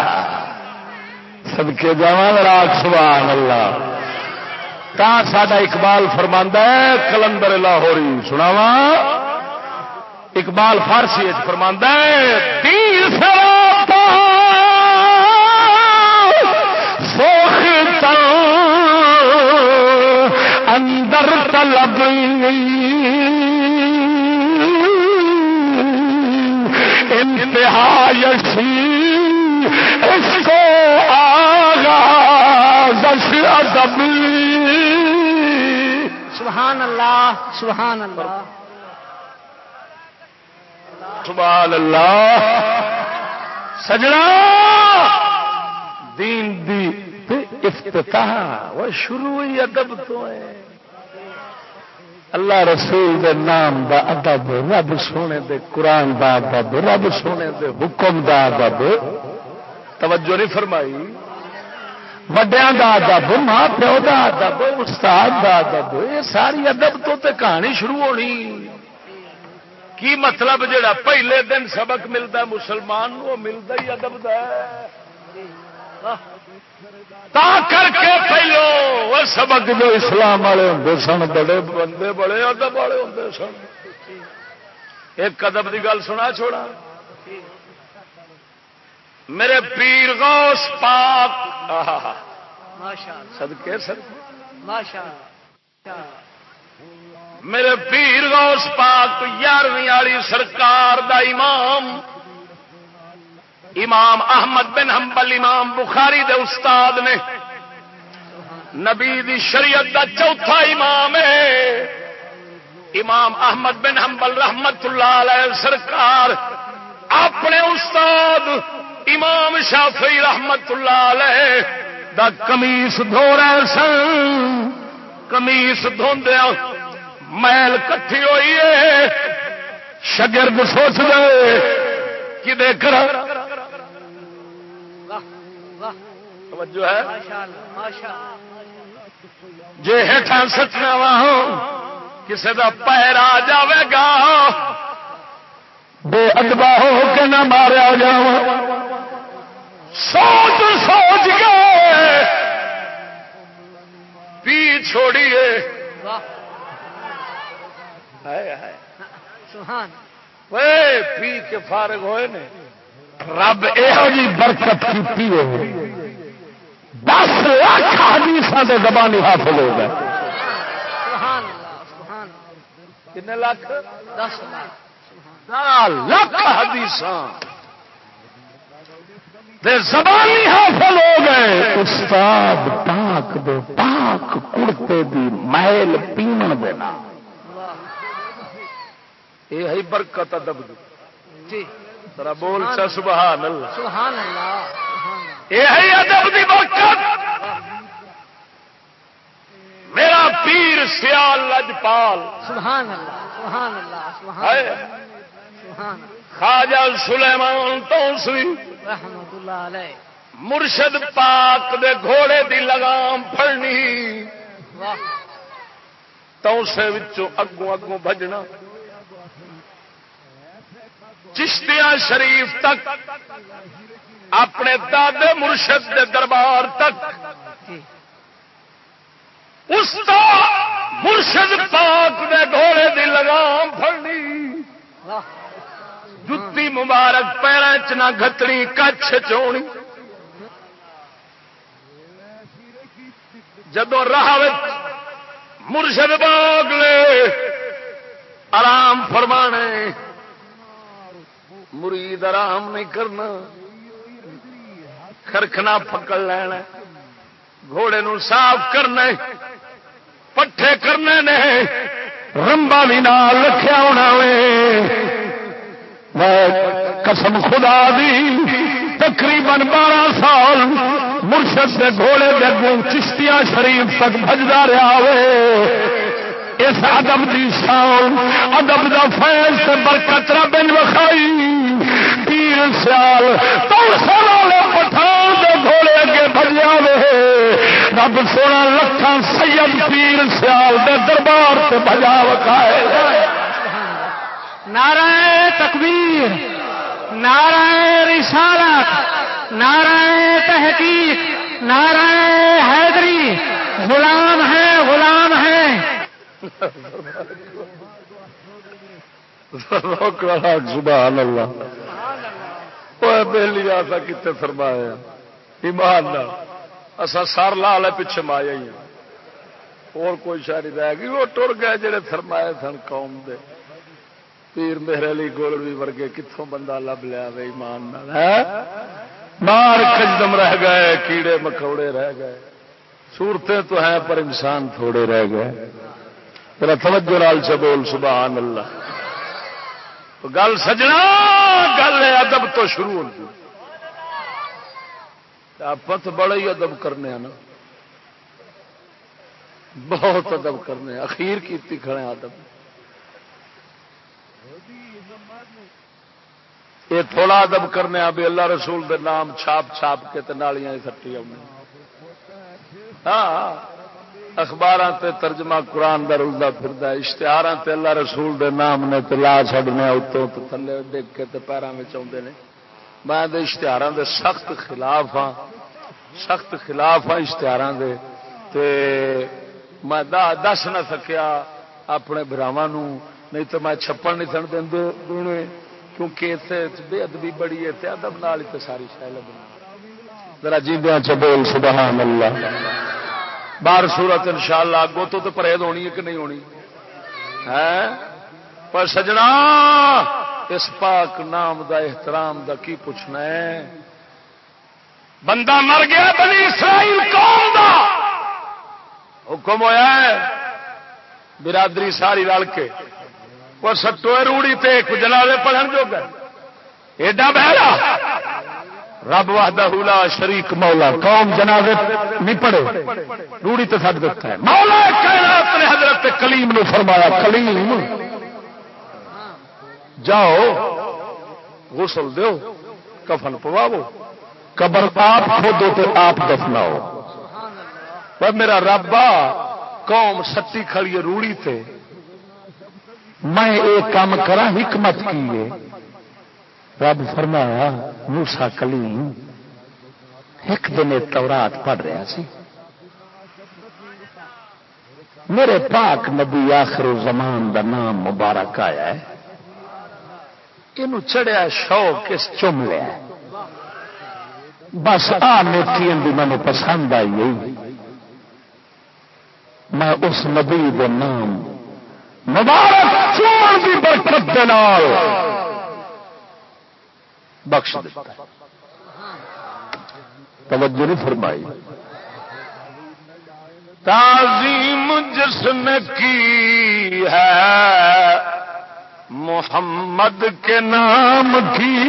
B: صدقے جاواں راگ سبحان اللہ تا ساڈا اقبال فرماندا ہے کلندر لاہوری سناواں اقبال فارسی فرماندا ہے دین سراپا سوختا اندر طلب انتہا یشی اس کو آغاز ادب
D: سبحان اللہ سبحان اللہ
B: سبحان اللہ سجنا دین دی افتتاح وہ شروع ہی ادب تو ہے اللہ رسول دے نام دا ادب رب سونے دے قرآن دا ادب رب سونے دے حکم دا ادب توجہ نہیں فرمائی وڈیاں دا ادب ماں پیو دا ادب استاد دا ادب یہ ساری ادب تو تے کہانی شروع ہونی
A: کی مطلب جڑا پہلے دن سبق ملتا مسلمان وہ ملتا ہی ادب دا تا کر کے پہلو وہ سبق جو اسلام والے ہوں سن بڑے بندے بڑے ادب والے ہوں سن. ایک ادب کی گل سنا چھوڑا میرے پیر غوث پاک صدقے میرے پیر غوث پاک 11ویں والی سرکار دا امام احمد بن حنبل امام بخاری دے استاد نے نبی دی شریعت دا چوتھا امام ہے. امام احمد بن حنبل رحمت اللہ علیہ سرکار اپنے استاد امام شافعی رحمت اللہ علیہ دا قمیص دھو رہے سن. قمیص دھوندیا میل کٹھی ہوئی ہے. شاگرد سوچ دے کہ دیکھ توجہ ہے جے ہیٹھاں سٹنا وا کسی دا پیر آ جاوے گا بے ادبا ہو کے نہ ماریا جاؤ. سوچ سوچ کے پی چھوڑیے پی کے فارغ ہوئے نے رب یہو جی برکت کی پیو 10 لاکھ حدیث کے زبانی حاصل ہو گئے. کتنے لاکھ 10 لاکھ حدیث زبانی حاصل ہو گئے. استاد پاک دے پاک کڑتے دی محل پیمن دینا یہ ہے برکت ادب دی. ذرا بول چا سبحان اللہ
D: سبحان اللہ.
A: یہ ہے ادب دی برکت. میرا پیر سیال لجپال
D: سبحان اللہ سبحان اللہ سبحان
A: خواجہ سلیمان توسوی
D: رحمت اللہ علیہ
A: مرشد پاک دے گھوڑے دی لگام پھڑنی توسے وچوں اگوں اگوں بھجنا چشتیاں شریف تک اپنے دادے مرشد دے دربار تک استاد مرشد پاک دے گھوڑے دی لگام پھڑنی جتی مبارک پیروں چ نہ گھتنی کچھ چونی جدو راہ مرشد باغ لے آرام فرمانے مرید آرام نہیں کرنا کھرکھنا پکڑ لینا گھوڑے نو صاف کرنا پٹھے کرنے نے رمبا بھی نال رکھیا ہونا قسم خدا دی تقریباً 12 سال مرشد کے گھوڑے کے اگوں چشتیاں شریف تک بجدا رہا ہوئے. اس ادب کی شان ادب کا فیض سے برکت رب نے وکھائی. پیر سیال والے پٹھان کے گھوڑے اگے بجیا وے رب سونا لکھاں سید پیر سیال دے دربار سے بجا وکھائے.
D: نعرہ تکبیر نعرہ رسالت نعرہ تحقیق نعرہ حیدری غلام ہے غلام ہے.
A: سبحان اللہ. پہلی آسا کتنے فرمایا ایمان اصا سر لا لے پیچھے مایا ہی اور کوئی شاعری رہ گئی وہ ٹر گئے جڑے فرمائے سن قوم دے. پیر میرے علی گولوی ورگے کتوں بندہ لب لیا وے ایمان مار کجدم رہ گئے کیڑے مکوڑے رہ گئے. صورتیں تو ہیں پر انسان تھوڑے رہ گئے. میرا توجہ لال سے بول سبحان اللہ. تو گل سجنا گل ادب تو شروع ہوتی آپ تو بڑا ہی ادب کرنے ہیں نا بہت ادب کرنے اخیر کیتی کھڑے ادب. یہ تھوڑا ادب کرنے بھی اللہ رسول دے نام چھاپ چھاپ کے نالیاں سٹی آنے. ہاں اخباراں تے ترجمہ قرآن دا رلدا پھردا، اشتہاراں تے اللہ رسول دے نام نے تے لا چھڈنے اتوں تے تھلے ڈگ کے تے پیراں وچ آوندے نے۔ میں دے اشتہاراں دے سخت خلاف ہاں، سخت خلاف ہاں اشتہاراں دے، تے میں دس نہ سکیا اپنے براواں نوں، نہیں تو میں چھپن نہیں سن دینے، کیونکہ اتنے بے ادبی بڑی ہے تے ادب نال تے ساری شے لبنی۔ ذرا جیندیاں چ بول سبحان اللہ۔ بار صورت انشاءاللہ اگوں تو پرہیز ہونی ہے کہ نہیں ہونی ہے؟ پر سجنا اس پاک نام دا احترام دا کی پوچھنا ہے؟ بندہ مر گیا بنی اسرائیل قوم دا، حکم ہویا ہے برادری ساری رل کے وہ سٹو روڑی تے کچھ جنازے پڑھن جو گئے، ایڈا بہرا رب وحدہ لا شریک مولا قوم جنازے نہیں پڑے، روڑی تے سٹ دیتا ہے۔ مولا کائنات نے حضرت کلیم نے فرمایا کلیم جاؤ غسل دیو کفن پواو قبر آپ کھودو تو آپ دفناؤ۔ پر میرا ربا قوم سٹی کھڑی روڑی تے میں ایک کام کرا حکمت کی رب فرمایا موسیٰ کلیم ایک دن تورات پڑھ رہا سی، میرے پاک نبی آخر زمان دا نام مبارک آیا ہے، انہوں چڑھیا شوق اس چم لیا بس آ نیکی بھی مجھے پسند آئی ہے، میں اس نبی دے نام مبارک چون کی برکت دے نال بخش دیتا ہے۔ توجہ نہیں فرمائی؟ تعظیم جس نے کی ہے محمد کے نام کی،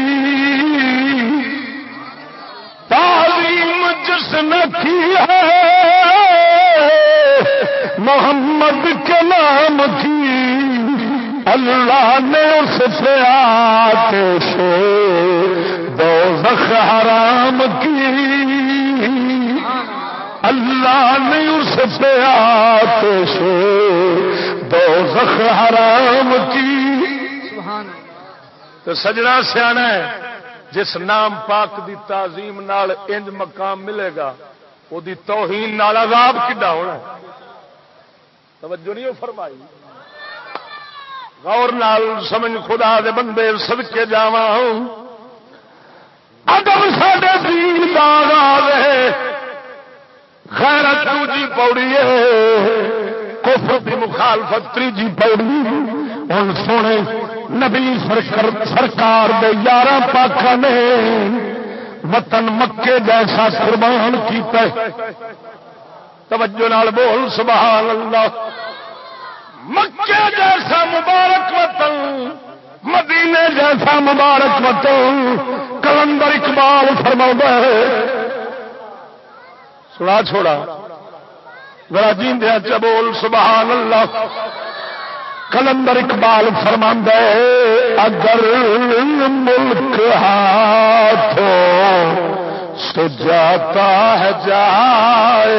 A: تعظیم جس نے کی ہے محمد کے نام کی، اللہ نے اس سے آتش دوزخ حرام کی، اللہ نے اس سے آتش دوزخ حرام کی۔ تو سجنا سیانا ہے جس نام پاک دی تعظیم نال انج مقام ملے گا، وہ دی توہین نال عذاب کڈا ہونا ہے۔ توجہ نہیں فرمائی؟ غور نال سمجھ خدا دے بندے صدقے جاواں، ادب ساڈے دین دا آغاز ہے، غیرت دوجی پوڑی ہے، کفر دی مخالفت تیجی پوڑی۔ ہن سونے نبی سرکار دے یاراں پاکاں نے وطن مکے جیسا قربان کیتا ہے۔ توجہ نال بول سبحان اللہ۔ مکے جیسا مبارک وطن، مدینے جیسا مبارک وطن، کلندر اقبال فرماتا ہے، سنا چھوڑا ذرا جیندیا چ بول سبحان اللہ۔ کلندر اقبال فرماتا ہے اگر ملک ہاتھوں سے جاتا ہے جائے،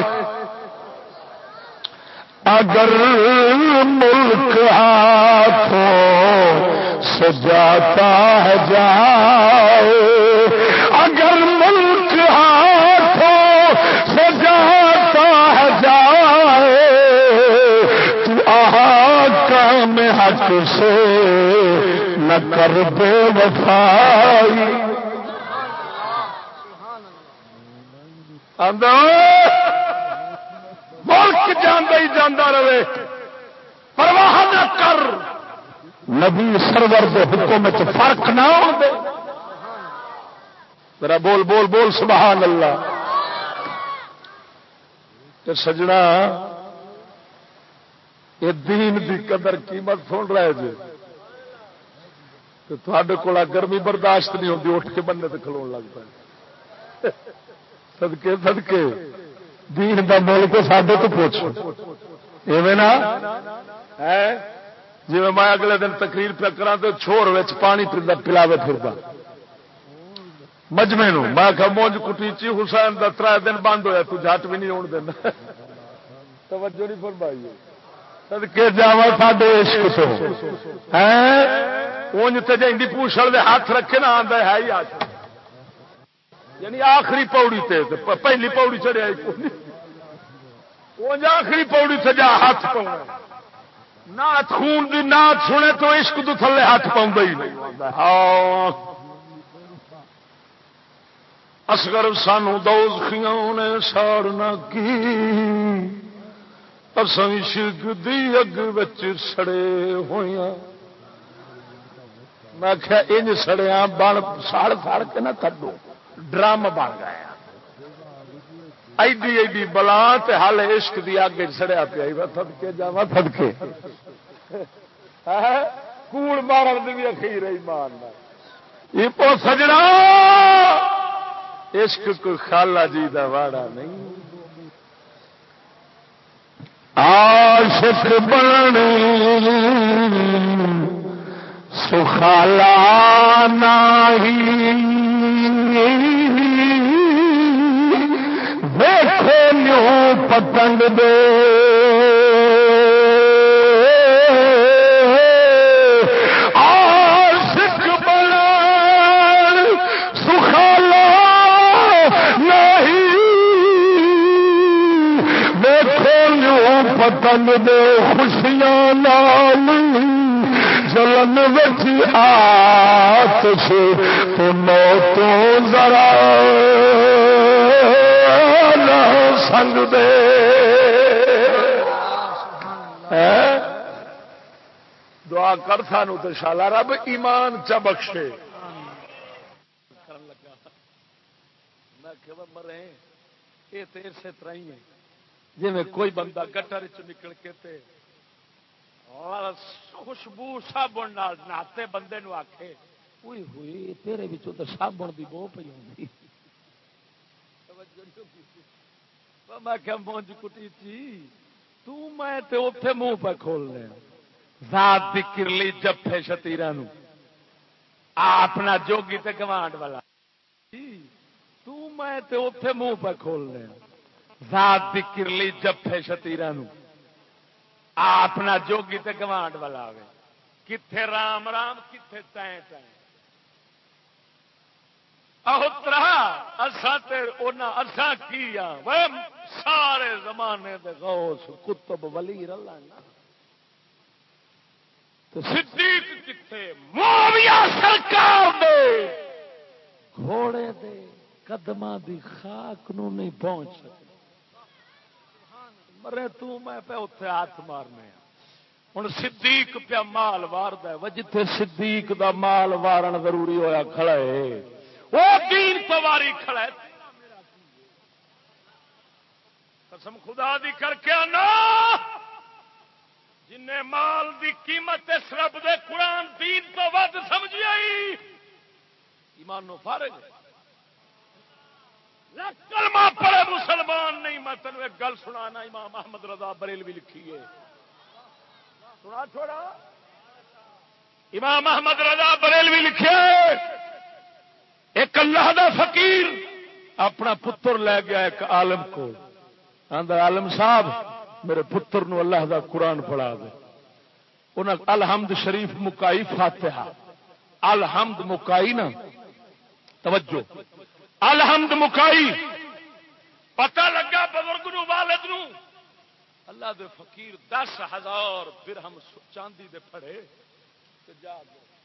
A: اگر ملک ہاتھوں سے جاتا ہے جائے، اگر ملک ہاتھوں سے جاتا ہے جائے، تو احکام حق سے نہ کر بے وفائی۔ ملک جانا ہی جانا رہے، پرواہ نہ کر، نبی سرور دے حکم وچ فرق نہ ہو دے۔ ذرا بول بول بول سبحان اللہ۔ تے سجنا یہ دین دی قدر قیمت سن رہے جی، تو تھوڑے کو گرمی برداشت نہیں ہوتی، اٹھ کے بندے تے کھلون لگ پے۔ صدقے صدقے دین دا مول کو ساڈے تو پوچھو ایویں نا ہے جی میں اگلے دن تقریر پہ کرا تو چھوڑ وچ پانی پلاوے پھردا مجمے نو، میں کہ مونج کٹیچی حسین دا 3 دن بند ہویا، تو جھٹ بھی نہیں ہون دینا۔ توجہ نہیں فرمائی صدقے جاواں ساڈے عشق تو اونج تے جیندی پوچھل دے ہاتھ رکھے نہ آندا ہے ہی عاشق یعنی آخری پوڑی تے پہلی پوڑی چڑھیا اونج آخری پوڑی تے جا ہاتھ پاؤں نعت خون دی نعت سنے تو عشق تو تھلے ہاتھ پاؤں ہی نہیں ہاں اصغر سانو دوزخیاں نے ساڑنا کی اساں عشق دی اگ وچ سڑے ہویاں میں کہیا انج سڑیاں بن سڑ سڑ کے نہ کڈو ڈرم بن گیا ایڈی ایڈی بلا تے حال عشق دی اگ سڑیا پیا تھدکے جاواں تھدکے کوڑ مارن دی بھی اخیر ایمان یہ پو سجنا عشق کوئی خالہ جی دا واڑا نہیں عاشق بننے سخالا نہیں دیکھو نیو پتنگ دے عاشق بننے سخالا نہیں دیکھو نیو پتنگ دے خوشیاں نال جلن وچ آتش تو موتوں ذرا نہ سنگ دے دعا کر سانو تو شالا رب ایمان چا بخشے میں کہ مرے یہ تو اسی طرح ہی ہے جی میں کوئی بندہ گٹر چ نکل کے تے اور خوشبو صابن نہاتے بندے نو آکھے ہوئی ہوئی تیرے وچوں تے صابن دی بو پئی ہوندی میں کہ مونج کٹی تھی تو میں تے اوتھے منہ پہ کھولنے ذات دی کرلی جفے شتیراں نو اپنا جوگی تے گوانڈ والا تو میں تے اوتھے منہ پہ کھولنے ذات دی کرلی جفے شتیراں نو اپنا جوگی تے گوانڈ والا آئے کتھے رام رام کتھے تائیں تائیں اہترا اساں تے اونا اساں کیا وہ سارے زمانے دے غوث کتب ولی رلا نا تو صدیق کتھے معاویہ سرکار دے گھوڑے دے قدماں دی خاک نو نہیں پہنچ سکے مرے تو میں پہ اتنے ہاتھ مارنے ہوں صدیق پیا مال وارد ہے جتھے صدیق دا مال وارن ضروری ہویا کھڑا ہے وہ دین تو واری کھڑا ہے قسم خدا دی کر کے آنا جن مال دی قیمت اس رب دے قرآن دین تو ود سمجھی آئی ایمان نو فارغ کلمہ پڑھے مسلمان نہیں میں تینوں ایک گل سنانا امام احمد رضا بریلوی لکھی ہے سنا چھوڑا امام احمد رضا بریلوی لکھے ایک اللہ دا فقیر اپنا پتر لے گیا ایک عالم کو آندا عالم صاحب میرے پتر نو اللہ دا قرآن پڑھا دے انہاں الحمد شریف مکائی فاتحہ الحمد مکائی نا توجہ الحمد مکائی پتہ لگا بزرگ نو والد نو اللہ دے فقیر 10,000 درہم چاندی دے پھڑے تے جا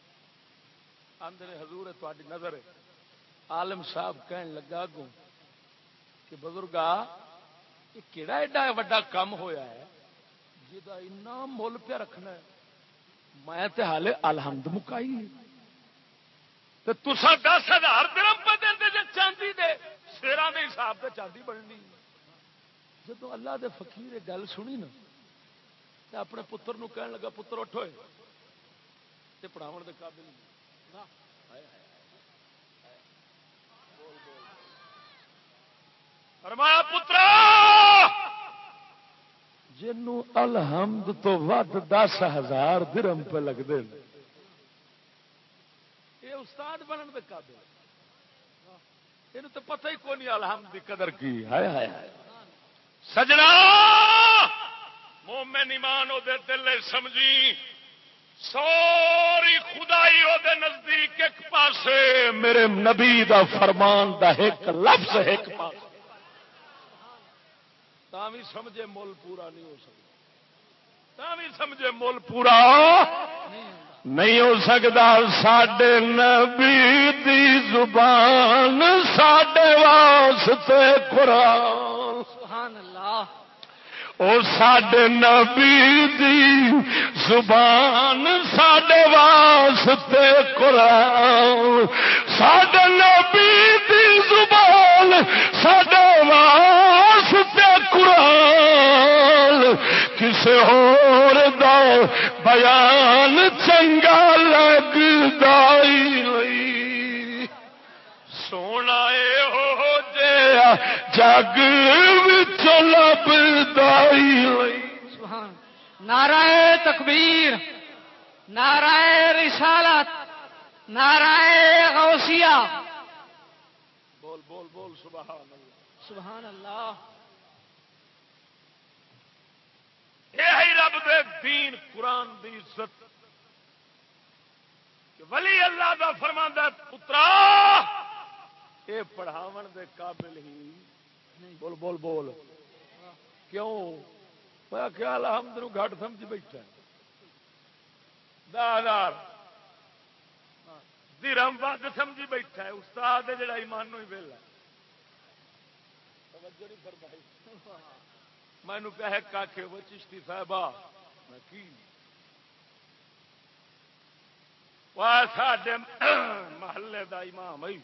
A: آندے حضور تہاڈی نظر ہے عالم صاحب کہن لگا گو کہ بزرگا یہ کیڑا ایڈا وڈا کام ہویا ہے جدا اتنا مول پہ رکھنا ہے میں تے حالے الحمد مکائی تو تسا 10,000 درہم پہ دے جے چاندی دے شیراں دے حساب تے چاندی بننی جدو اللہ دے فقیر گل سنی نا تے اپنے پتر نو کہن لگا پتر اٹھو تے پڑھاون دے قابل نہیں فرمایا پترا جنوں الحمد تو ود 10,000 درہم پہ لگتے ہیں یہ استاد بنن دے قابل یہ تو پتہ ہی کوئی نہیں الحمد کی قدر کی ہائے ہائے ہائے سجنا مومن ایمان وہ دل سمجھی سوری خدائی وہ نزدیک ایک پاسے میرے نبی دا فرمان دا ایک لفظ ایک پاس تاوی سمجھے مول پورا نہیں ہو سکتا تاوی سمجھے مول پورا نہیں ہو سکتا ساڈے نبی دی زبان ساڈے واسطے قرآن
D: سبحان اللہ
A: او ساڈے نبی دی زبان ساڈے واسطے قرآن ساڈے نبی دی زبان ساڈے واسطے قرآن کسے ہور دا بیان چنگا لگدا ہی نہیں سونا اے ہو جے جگ وچ لبدا ہی نہیں
D: سبحان نعرہ تکبیر نعرہ رسالت نعرہ غوثیہ
A: بول بول بول سبحان اللہ
D: سبحان اللہ
A: یہ رب دے دین قرآن دی عزت کہ ولی اللہ دا فرماندا ہے پترا اے پڑھاون دے قابل ہی بول بول بول کیوں میں کیا الحمد نو گھٹ سمجھ بیٹھا 10,000 درہم ود سمجھی بیٹھا ہے استاد جڑا ایمان نو ہی ویلا توجہ نہیں فرمائی مینو کہے کاکے وہ چشتی صاحبہ میں کی ساڈے محلے دا امام ہے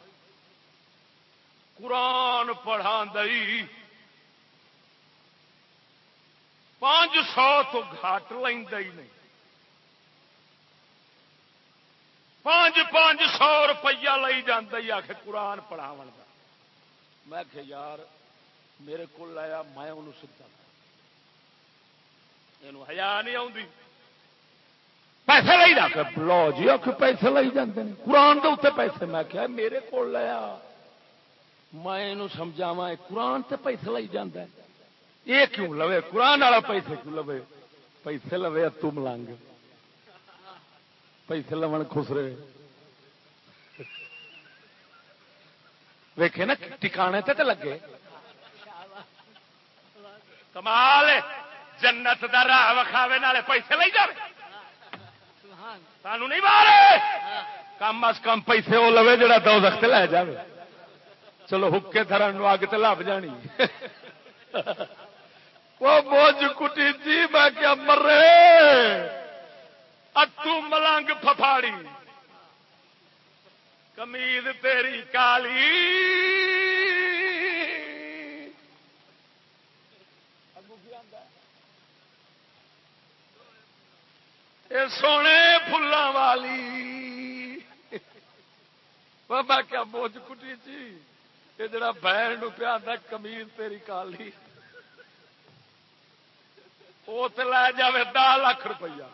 A: قرآن پڑھا دئی 500 تو گھٹ لینا ہی نہیں 500 روپیہ لئی جانا ہی آخ قرآن پڑھاو کا میں کہ یار میرے کو لایا میں انہوں سکتا یہ حیا نہیں آتی پیسے لے جا لو جی آ پیسے لے جاتے ہیں قرآن کے اتنے پیسے میں کیا میرے کو لیا میں سمجھاوا قرآن تے پیسے لے جانا ہے یہ کیوں لوے قرآن والا پیسے کیوں لوے پیسے لوے تو ملنگ پیسے لون خسرے ویکھے نا ٹکانے تے لگے کمال جنت دا راہ وکھاوے نالے پیسے لے جاوے سانو نہیں مارے کم از کم پیسے وہ لوے جڑا دوزخ تے لے جاوے چلو حکے تھرن اگ تے لب جانی وہ بوجھ کٹی جی میں کیا مرے اتو ملنگ پھپھاڑی کمیز تیری کالی اے سونے پھلاں والی بابا کیا بوجھ کٹی جی یہ جڑا بہن نو پیا کمیز تیری کالی وہ تو لے جائے 10 لاکھ روپیہ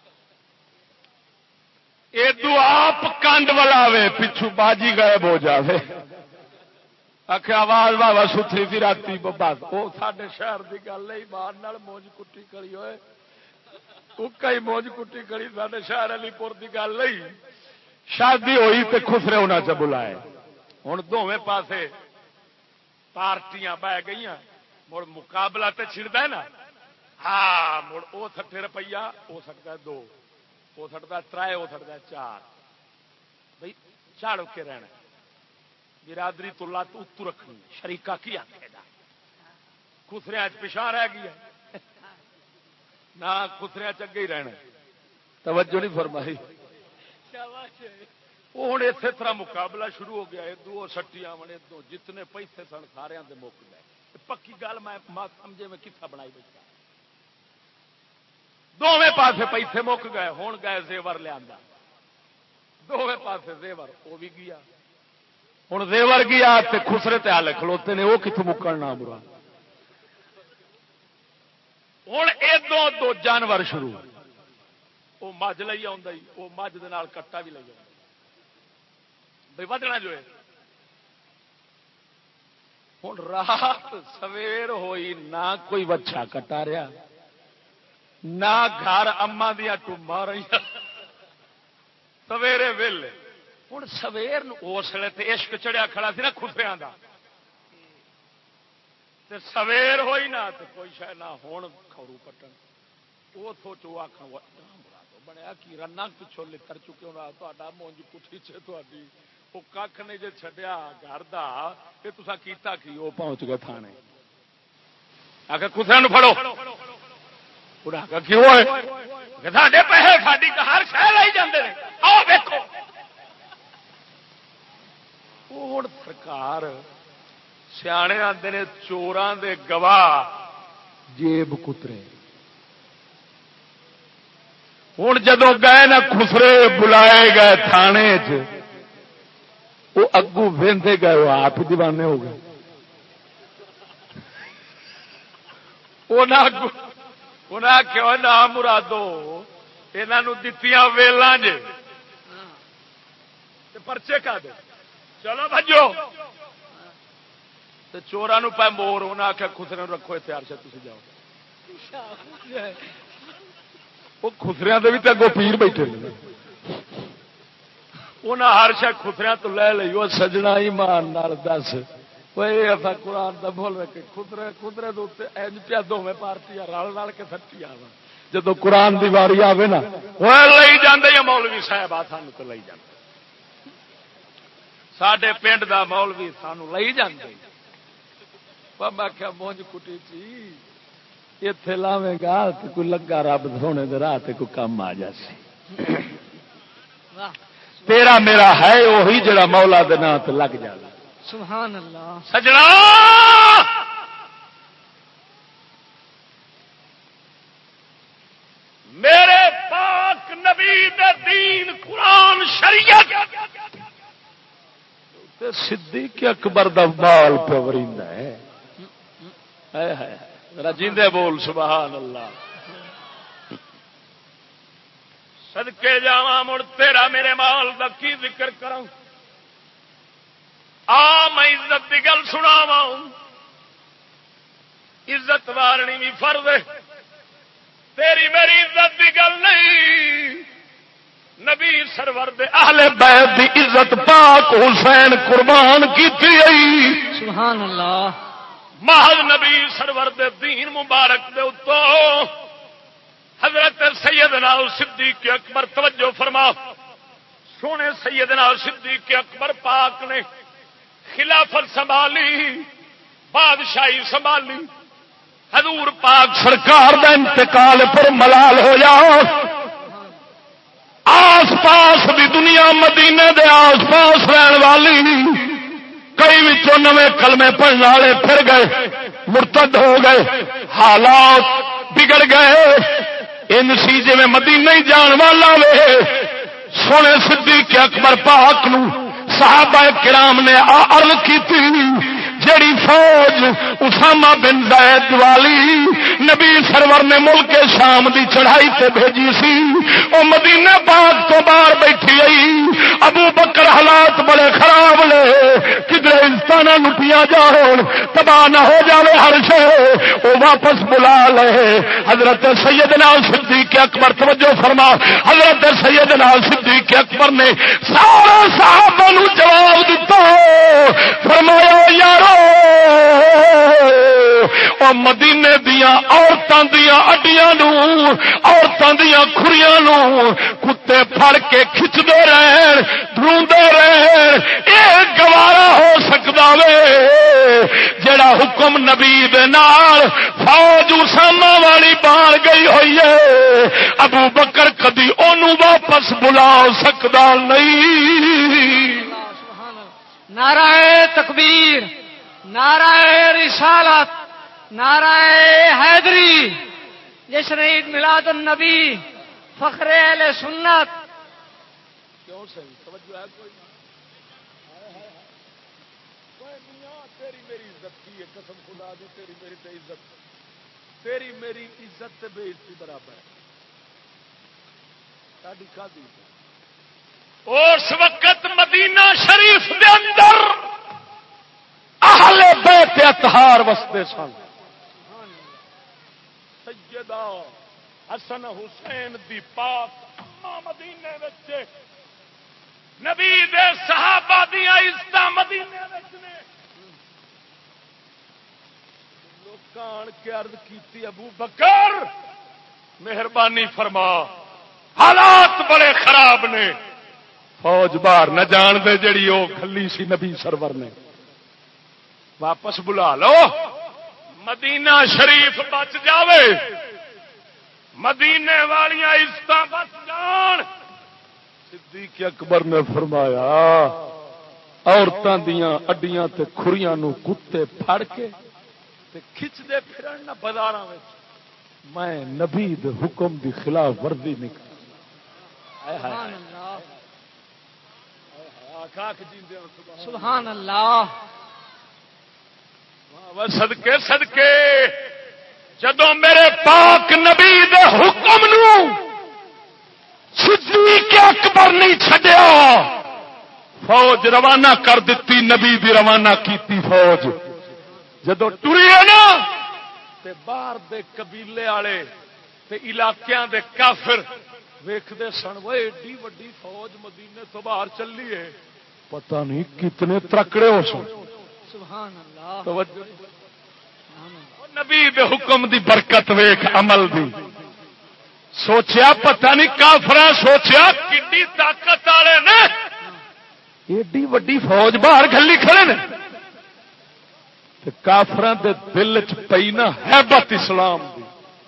A: ادو آپ کنڈ ولاوے پچھو باجی غائب ہو جاوے آخر آواز بابا ستری تھی راتی بس وہ سارے شہر کی گل نہیں باہر موج کٹی کری ہوئے کئی موج کٹی کری سارے شہر علی پور کی گل نہیں شادی ہوئی تو خسرے ہونا چ بلائے ہوں دونوں پاسے پارٹیاں بہ گئی مڑ مقابلہ تے چھڑتا ہے نا ہاں مڑ وہ 60 روپیہ ہو سکتا ہے 2 ہو سکتا ہے 3 ہو سکتا ہے 4 بھائی چاڑ کے رہنا برادری تو لات اتو رکھنی شریقہ کی آخے گا خسریا پچھا رہ گیا نہ خسریا چگے ہی رہنا توجہ نہیں فرمائی ہوں اسی طرح مقابلہ شروع ہو گیا ادو سٹی آنے ادو جتنے پیسے سن سارے مک گئے پکی گل میں سمجھے میں کتنا بنائی بیٹھا دونوں پاسے پیسے مک گئے ہون گئے زیور لیا دونوں پاسے زیور وہ بھی گیا ہوں زیور گیا خسرے تے حال کھلوتے نے وہ کتوں مکنا برا ہوں ادو دو جانور شروع وہ مجھ لے وہ مجھ دے نال کٹا بھی لے آ بھائی ودنا جو ہے ہوں رات سویر ہوئی نہ کوئی وچھا کٹا رہا
B: نہ گھر اما دیا ٹومبا رہی سویرے ویلے ہوں سویر اس ویلے تو عشق چڑھیا کھڑا سی نا خسریاں دا تے سویر ہوئی نہ تے کوئی شاید نہ ہون کھورو پٹن وہ سوچو آخ بنیا کی رنا پچھوں لتر چکے ہونا تا مونج کٹھی چی وہ کھ نہیں جی چڈیا گھر کا یہ تصا کیتا کی وہ پہنچ گئے تھانے آ کے کتنے پڑو کیوں ساڈے پیسے ساری ہر شہر لائی جاندے نے آؤ دیکھو ہوں سرکار سیانے آتے نے چوراں دے گواہ جیب کترے ہوں جدو گئے نا خسرے بلائے گئے تھانے وہ اگو وہدے گئے وہ آپ ہی دیوانے ہو گئے انہیں آخیا نہ مرادو یہاں دتیاں ویلاں جے پرچے کا دے چلو بجو چوراں پہ مور انہیں آخیا خسرے رکھو تیار سے تھی جاؤ وہ خسریا کے بھی تو اگوں پیر بیٹھے انہیں ہر شا خسریا تو لے لی وہ سجنا ایمان نال دس اصا قرآن کا بول رکھے خدرے خدرے اج پیا دونوں پارٹیاں رل رل کے سٹی آ جدو قرآن کی واری آئے نا وہ لے جانے مولوی صاحب آ سان تو لے جاتے سڈے پنڈ کا مولوی سانو لے جانے میں کیا مونج کٹی چی اتے لاوے گا تو کوئی لگا رب سونے دے راہ تے کوئی کم آ جاسی تیرا میرا ہے وہی جڑا مولا دے نام تے لگ جائے
D: سبحان اللہ
B: سجنا میرے پاک نبی دے دین قرآن شریعت تے صدیق اکبر دا بال پہ وریندا ہے رجیندے بول سبحان اللہ صدقے جاواں مڑ تیرا میرے مال دا کی ذکر کراں میں عزت کی گل سناواں عزت وارنی بھی فرض ہے تیری میری عزت کی گل نہیں نبی سرور دے اہل بیت دی عزت پاک حسین قربان کیتی ہے
D: سبحان اللہ
B: محض نبی سرور دے دین مبارک دے اتوں حضرت سیدنا صدیق اکبر توجہ فرما سونے سیدنا صدیق اکبر پاک نے خلافت سنبھالی بادشاہی سنبھالی حضور پاک سرکار دا انتقال پر ملال ہو جاؤ آس پاس دی دنیا مدینے دے آس پاس رہن والی کئی وچوں نویں کلمے پڑھنے والے پھر گئے مرتد ہو گئے حالات بگڑ گئے ان سی جی مدینے ہی جان والا وے سونے صدیق اکبر پاک نو صحابہ کرام نے عرض کی جیڑی فوج اسامہ بن زید والی نبی سرور نے ملک شام دی چڑھائی تے بھیجی سی او مدینہ پاک تو باہر بیٹھی آئی ابو بکر حالات بڑے خراب لے کدھر انسان لٹیاں جان تباہ نہ ہو جاوے ہر شے او واپس بلا لے حضرت سیدنا صدیق اکبر توجہ فرما حضرت سیدنا صدیق اکبر نے سارے صحابہ نو جواب دیتا فرمایا یارو اور مدینے دیا عورتوں دیا اڈیاں نو عورتوں دیا کھریاں نو کتے پھڑ کے کھچدے رہن ڈھونڈے رہن یہ گوارا ہو سکتا وے جڑا حکم نبی دے نال فوج اسامہ والی باہر گئی ہوئی ہے ابو بکر کدی اونوں واپس بلا سکتا نہیں
D: نعرہ تکبیر نعرہ رسالت نعرہ حیدری جشن عید میلاد النبی فخر اہل سنت
B: کیوں صحیح توجہ ہے کوئی تیری میری عزت کی ہے قسم خدا دی تیری میری تے عزت تیری میری عزت تے بے عزتی برابر ہے ساڈی کھادی اس وقت مدینہ شریف دے اندر اہل بیت اطہار وستے سن سیدہ حسن حسین دی پاک اما مدینے وچ نبی دے صحابہ دیاں عزتاں مدینے وچ نے لوکاں کے عرض کیتی ابو بکر مہربانی فرما حالات بڑے خراب نے فوج باہر نہ جان دے جڑی وہ کھلی سی نبی سرور نے واپس بلا لو مدینہ شریف بچ جاوے مدینے والیاں عزت بچ جان صدیق اکبر نے فرمایا عورتاں دیاں اڈیاں تے کھریاں نو کتے پھڑ کے تے کھچ دے پھرن نہ بازاراں وچ میں نبی دے حکم دی خلاف ورزی نہیں کر سبحان اللہ
D: سبحان اللہ
B: صدقے صدقے جدوں میرے پاک نبی دے حکم نو صدیق اکبر نہیں چھڈیا فوج روانہ کر دیتی نبی دی روانہ کیتی فوج جدوں ٹری ہے نا تے باہر دے قبیلے والے تے علاقیاں دے کافر ویکھدے سن وہ ایڈی وڈی فوج مدینے تو باہر چلی ہے پتہ نہیں کتنے ترکڑے ہو سن
D: سبحان اللہ
B: نبی دے حکم دی برکت ویکھ عمل دی سوچیا پتہ نہیں کافراں سوچیا کڈی طاقت والے نے ایڈی وڈی فوج باہر گلی کھڑے نے تے کافراں دے دل چ پئی نا ہیبت اسلام دی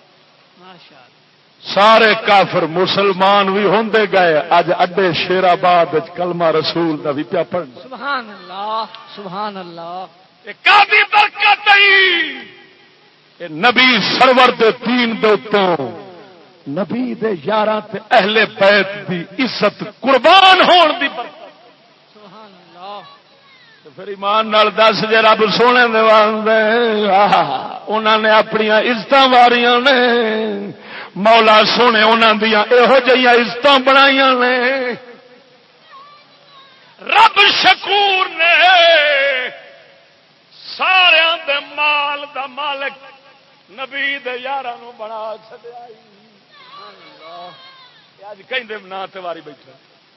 B: سارے کافر مسلمان بھی ہوندے گئے اج اڈے شیر آباد کلمہ رسول دا بھی پیا پڑھن
D: سبحان اللہ سبحان اللہ
B: کافی برکت اے نبی سرور دے دین دے اوتوں نبی دے یاراں تے اہل بیت دی عزت قربان ہون دی برکت
D: سبحان اللہ
B: پھر ایمان نال دس جے رب سونے دے واسطے انہاں نے اپنی عزتاں واریاں نے مولا سونے انہاں دیاں ایہو جہیاں عزتاں بنائیاں نے رب شکور نے سارے دے مال دا مالک نبی دے یاراں نو بنا چھڈیا سبحان اللہ اج کہندے نا تے واری بیٹھا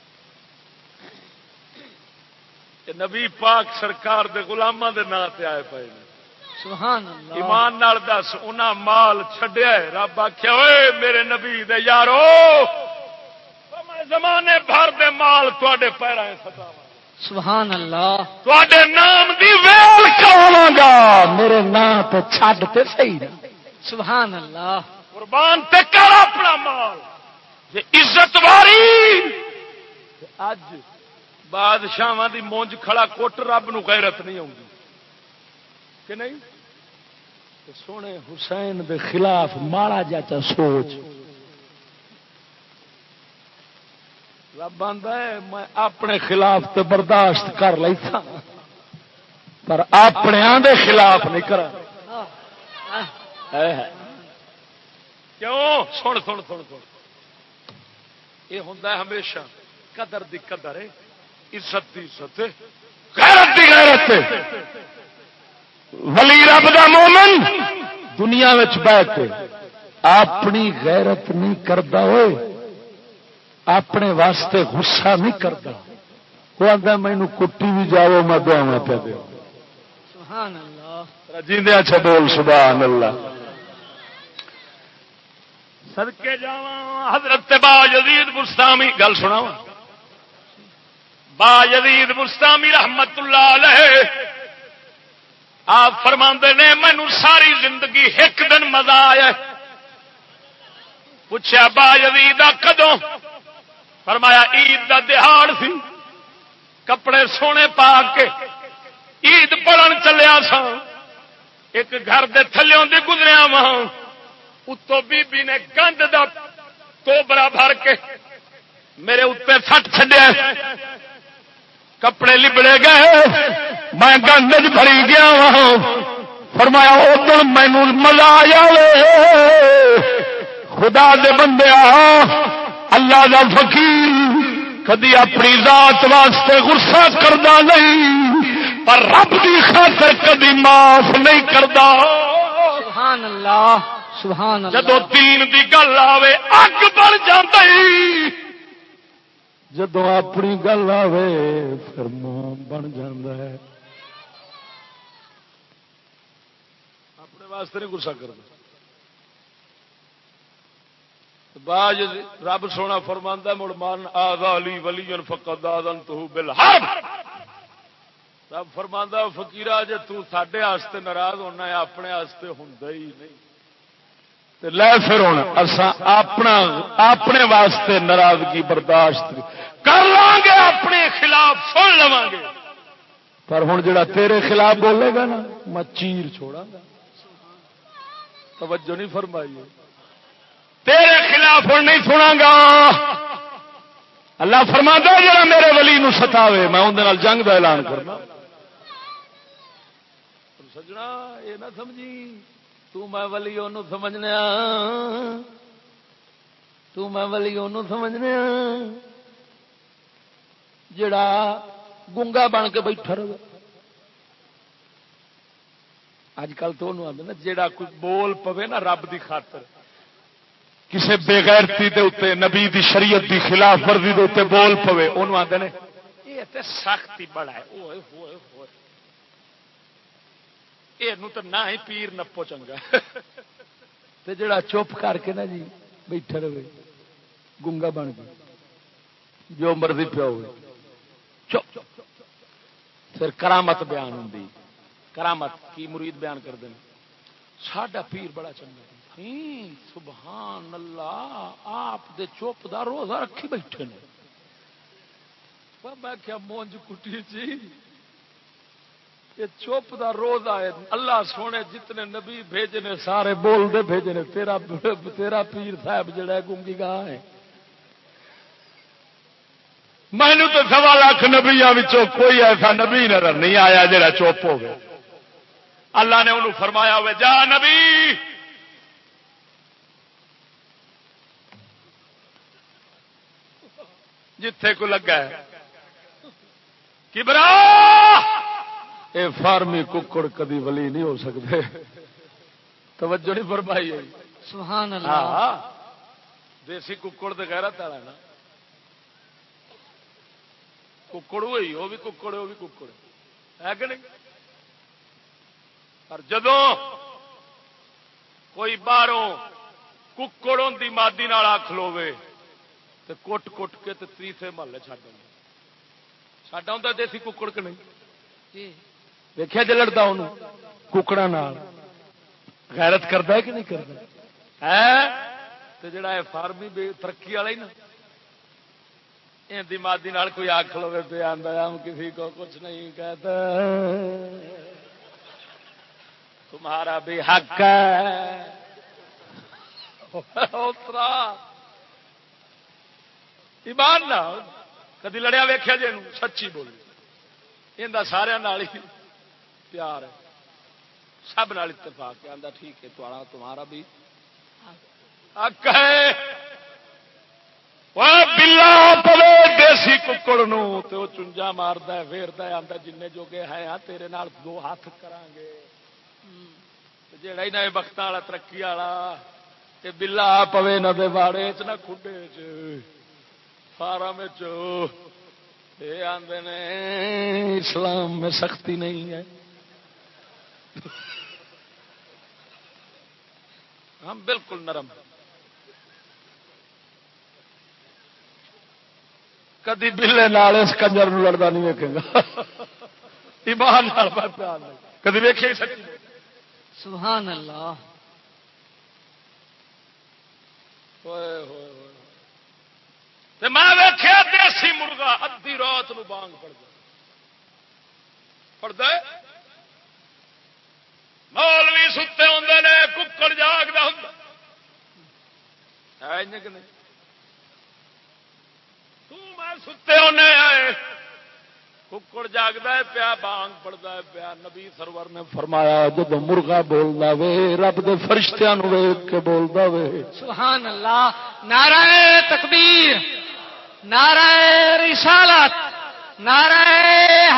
B: کہ نبی پاک سرکار دے غلاماں دے نا تے آئے پئے نے
D: سبحان اللہ
B: ایمان نال دس انہاں مال چھڈیا ہے رب آکھیا اوے میرے نبی دے یارو میں زمانے بھر دے مال تواڈے پیراں سٹاواں
D: سبحان اللہ
B: تواڈے نام دی ویل کراواں گا
C: میرے نام تے چھڈ تے صحیح
D: سبحان اللہ
B: قربان تے کر اپنا مال جے عزت واری اج بادشاہاں دی مونج کھڑا کوٹ رب نو غیرت نہیں آؤندی کہ نہیں
C: سونے حسین دے خلاف ماڑا جاتا سوچ
B: رب آندا ہے
C: میں اپنے خلاف تے برداشت کر لیتا پر اپنے دے خلاف نہیں کرا
B: کیوں سن سن سن سن یہ ہوندا ہے ہمیشہ قدر دی قدر ہے عزت دی عزت ہے غیرت دی غیرت ہے
C: ولی رب دا مومن دنیا وچ بیٹھ کے اپنی غیرت نہیں کردا ہوئے اپنے واسطے غصہ نہیں کردا وہ آندا مینوں کٹی بھی جاؤ میں دعاواں پہ دے
D: سبحان اللہ
B: جیندے اچھا بول سبحان اللہ صدقے جاواں حضرت با یزید بستامی گل سناواں با یزید بستامی رحمت اللہ علیہ آپ فرماندے نے مینوں ساری زندگی ایک دن مزہ آیا پوچھا با یزید کدوں فرمایا عید دا دہاڑ سی کپڑے سونے پا کے عید پڑھن چلیا سا ایک گھر دے تھلیوں دی گزریا وہاں اتوں بی بی نے گند دا توبرا بھر کے میرے اتنے سٹ چڈیا کپڑے لبڑے گئے میں گند بھری گیا وہاں فرمایا ادھر مینو مزہ آیا خدا دے بندے اللہ دا فقیر کدی اپنی ذات واسطے غصہ کردا نہیں پر رب دی خاطر کدی معاف نہیں کردا
D: سبحان اللہ سبحان اللہ.
B: جدو دین دی گل آوے اگ بڑھ جاندی،
C: جدو اپنی گل آوے پھر ماں بن جاندہ ہے.
B: اپنے واسطے نہیں غصہ کرتا. باج رب سونا فرماندا مڑ مان آذا لی ولی فقد آذنتہ بالحرب. رب فرماندا فقیرا جے تو ساڈے واسطے ناراض ہونا ہے اپنے واسطے ہوندا ہی نہیں.
C: تے لے پھر ہن اساں اپنے واسطے ناراضگی برداشت
B: کر لیں گے، اپنے خلاف سن لواں گے،
C: پر ہن جڑا تیرے خلاف بولے گا نا میں چیر چھوڑاں گا.
B: توجہ نہیں فرمائی. تیرے خلاف ہوں نہیں سنا گا.
C: اللہ فرماتا ہے جڑا میرے ولی نو ستاوے میں اندے نال جنگ دا اعلان کرنا.
B: سجنا یہ نہ سمجھی تو میں ولی انہوں سمجھنے تو میں ولی انہوں سمجھنے
C: جڑا گنگا بن کے بیٹھا رہے.
B: اج کل تو انہوں آدھے نا جڑا کوئی بول پوے نا رب دی خاطر
C: کسے بے غیرتی دے اوتے نبی دی شریعت دی خلاف ورزی دے اوتے بول پوے انہوں آدھے نے
B: یہ تے سختی بڑا ہے. اوئے ہوئے ہوئے یہ تو نہ ہی پیر نپو چنگا.
C: تے جڑا چپ کر کے نا جی بیٹھا رہے گنگا بن کے جو مرضی پیا ہوئے چپ. پھر کرامت بیان ہوندی. کرامت کی مرید بیان کر دیں ساڈا پیر بڑا چنگا. سبحان اللہ آپ دے چپ دا روزہ رکھی بیٹھے نے. میں کیا مونج کٹی جی یہ چپ دا روزہ ہے. اللہ سونے جتنے نبی بھیجے نے سارے بول دے بھیجے نے. تیرا پیر صاحب جڑا ہے گنگی گاہ ہے.
B: مینو تو 1.25 لاکھ نبیاں وچوں کوئی ایسا نبی نظر نہیں آیا جڑا چپ ہو گیا. اللہ نے انہوں فرمایا ہوئے جا نبی جتھے کو لگا ہے کبرا.
C: اے فارمی ککڑ کدی ولی نہیں ہو سکتے. توجہ نہیں فرمائی.
D: سبحان اللہ.
B: دیسی ککڑ تو غیرت والا نا. ککڑ ہوئی وہ بھی ککڑ وہ بھی ککڑ ہے کہ نہیں. پر جدوں کوئی باہروں ککڑ ہوندی مادی نال آ کھلوے تے کٹ کٹ کے تے تیسرے محلے چھڈ آندا دیسی ککڑ کہ نہیں.
C: دیکھا جی لڑتا انہوں ککڑا نال غیرت کرتا ہے کہ نہیں کرتا
B: ہے. جڑا ہے فارمی بے ترقی والا ہی نا دمادی نال کوئی آ کھلوے پہ آندا ہم کسی کو کچھ نہیں کہتا تمہارا بھی حق ہے. ایمان نہ کدی لڑیا ویکھیا جی سچی بولی یہ سارے ہی پیار ہے سب نال اتفاق ہے. آندا ٹھیک ہے تمہارا بھی حق ہے. بلا پوے دیسی ککڑ نو تے وہ چنجا ماردا ہے پھیردا ہے. آندا جن جوگے ہے ہاں تیرے نال 2 ہاتھ کران گے. جیڑا ہی نہ بختاں والا ترقی والا تے بلا پوے نہ دے واڑے چ نہ کھڈے چ فارم وچ اے آندے نے اسلام میں سختی نہیں ہے. ہم بالکل نرم.
C: کدی بلے نال اس کنجر نو لڑدا نہیں ویکھے گا.
B: ایمان نال بات کدی ویکھے سچی.
D: سبحان اللہ.
B: ہوئے ہوئے تے میں ویکھیا دیسی مرغا ادھی رات نو بانگ پڑدا ہے. مولوی ستے ہوندے نے ککڑ جاگدا ہوندا ہے کہ نہیں. میں ستے ہونے آئے ککڑ جاگدا ہے پیا بانگ پڑدا ہے پیا. نبی سرور نے
C: فرمایا جب مرغا بولدا وے رب دے فرشتیاں نو ویکھ کے بولدا وے.
D: سبحان اللہ. نعرہ تکبیر، نعرہ رسالت، نعرہ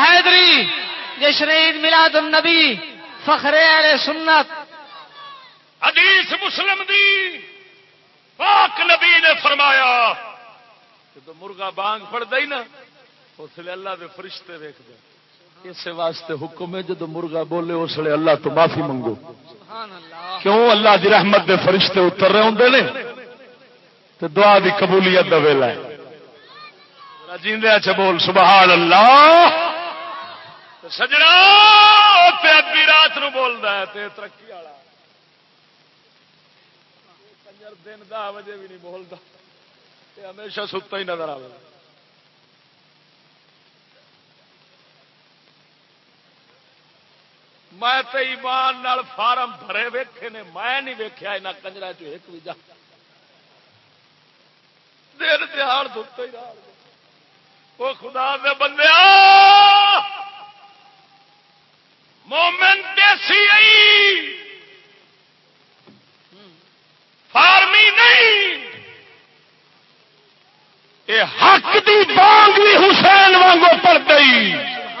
D: حیدری، جشن عید میلاد النبی، فخر اہل سنت.
B: حدیث مسلم دی پاک نبی نے فرمایا جب مرغا بانگ پڑتا ہی نا اس لیے اللہ دے فرشتے ویکھدے اس واسطے حکم ہے جب مرغا بولے اس لیے اللہ تو معافی منگو کیوں اللہ دی رحمت دے فرشتے اتر رہے ہوندے نے تو دعا دی قبولیت دا ویلا ہے جیندے اچھا بول سبحان اللہ سجنا تے ادھی رات نو بولدا ہے تے ترقی والا کنجر دن 10 بجے بھی نہیں بولدا تے ہمیشہ ستا ہی نظر آوے میں تے ایمان نال فارم بھرے ویکھے نے میں نہیں ویکھیا انہاں کنجراں چ ایک بھی جا دیر تہاڑ دتا ہی رہا او خدا دے بندیا مومن دیسی فارمی نہیں اے حق دی بانگ بھی حسین وانگو پڑ گئی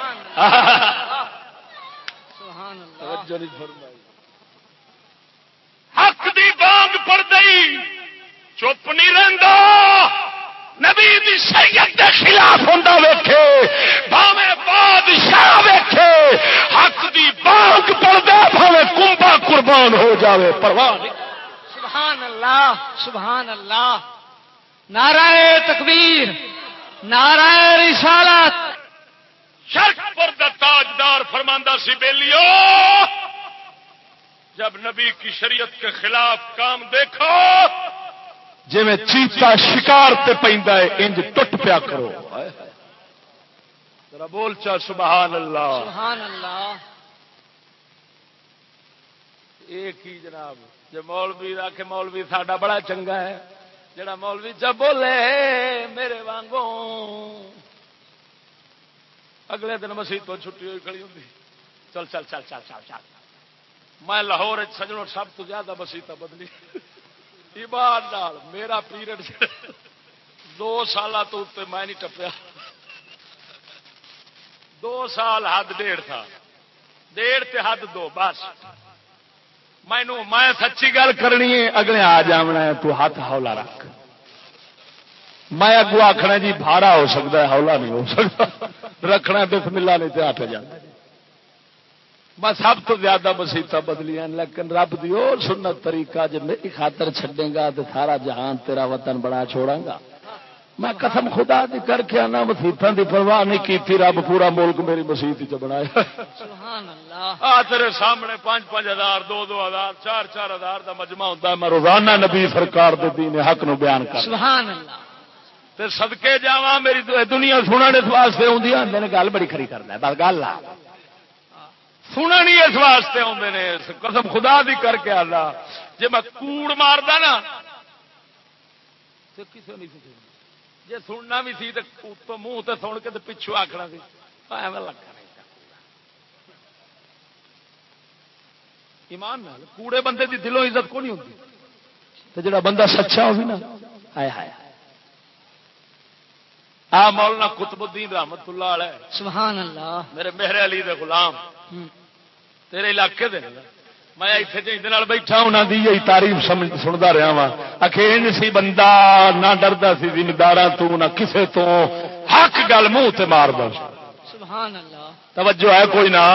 B: حق دی بانگ پڑ گئی چپ نہیں رہندا نبی دی شریعت دے خلاف ہوندا ویکھے بھاویں بادشاہ ویکھے حق دی بانگ پڑدا بھاویں کنبا قربان ہو جاوے پرواہ نہیں
D: سبحان اللہ سبحان اللہ نعرہ تکبیر نعرہ رسالت
B: شرک پر دا تاجدار فرماندا سی بیلیو جب نبی کی شریعت کے خلاف کام دیکھو جی میں چیتا شکار تے پیندا ہے انج ٹٹ پیا کرو ذرا بول چا سبحان اللہ
D: سبحان اللہ
B: ایک ہی جناب جو مولوی رکھے مولوی ساڈا بڑا چنگا ہے جڑا مولوی جب بولے میرے وانگوں اگلے دن مسیح تو چھٹی ہوئی کھڑی ہوندی چل چل چل چل چل چل میں لاہور سجنوں سب تو زیادہ مسیح بدلی ایمان نال میرا پیریڈ 2 سال تو اتنے میں نہیں ٹپیا 2 سال حد 1.5 تھا 1.5 تے حد 2 بس میں سچی گل کرنی ہے اگلے آ جانا ہے تو ہاتھ ہولا رکھ میں اگو آخنا جی بھارا ہو سکتا ہے ہولا نہیں ہو سکتا رکھنا بسم اللہ نہیں تو ہاتھ جانا میں سب تو زیادہ مسیطا بدلیاں لیکن رب دی او سنت طریقہ جب میری خاطر چھڈے گا تو سارا جہان تیرا وطن بڑا چھوڑا گا میں قسم خدا دی کر کے آنا مسیطاں دی پرواہ نہیں کی رب پورا ملک میری مسیت چ بنایا
D: سبحان اللہ
B: تیرے سامنے 5-5 ہزار 2-2 ہزار 4-4 ہزار کا مجمع ہوتا ہے میں روزانہ نبی سرکار دے دین حق نو بیان کر
D: سبحان اللہ
B: تے صدقے جاواں میری دنیا سنن اس واسطے ہوندی ہے گل بڑی کھری کردا ہے بس گل آ سنن ہی اس واسطے آتے نے قسم خدا دی کر کے آلہ جی میں کوڑ ماردا نا تو کسی نہیں سننا جی سننا بھی سی تو منہ تے سن کے پچھو آخنا سی ایویں لگا نہیں ایمان نال کوڑے بندے دی دلوں عزت کو نہیں ہوتی تو جڑا بندہ سچا ہو بھی نا ہائے ہائے آ مولانا قطب الدین رحمت اللہ علیہ
D: سبحان اللہ
B: میرے مہر علی دے غلام تیرے علاقے دے میں اتنے بیٹھا انہوں کی یہی تعریف سنتا رہا وا اکھے سی بندہ نہ ڈردا سی زمینداراں تو نہ کسے تو حق گل منہ تے ماردا
D: سبحان اللہ
B: توجہ ہے کوئی نہ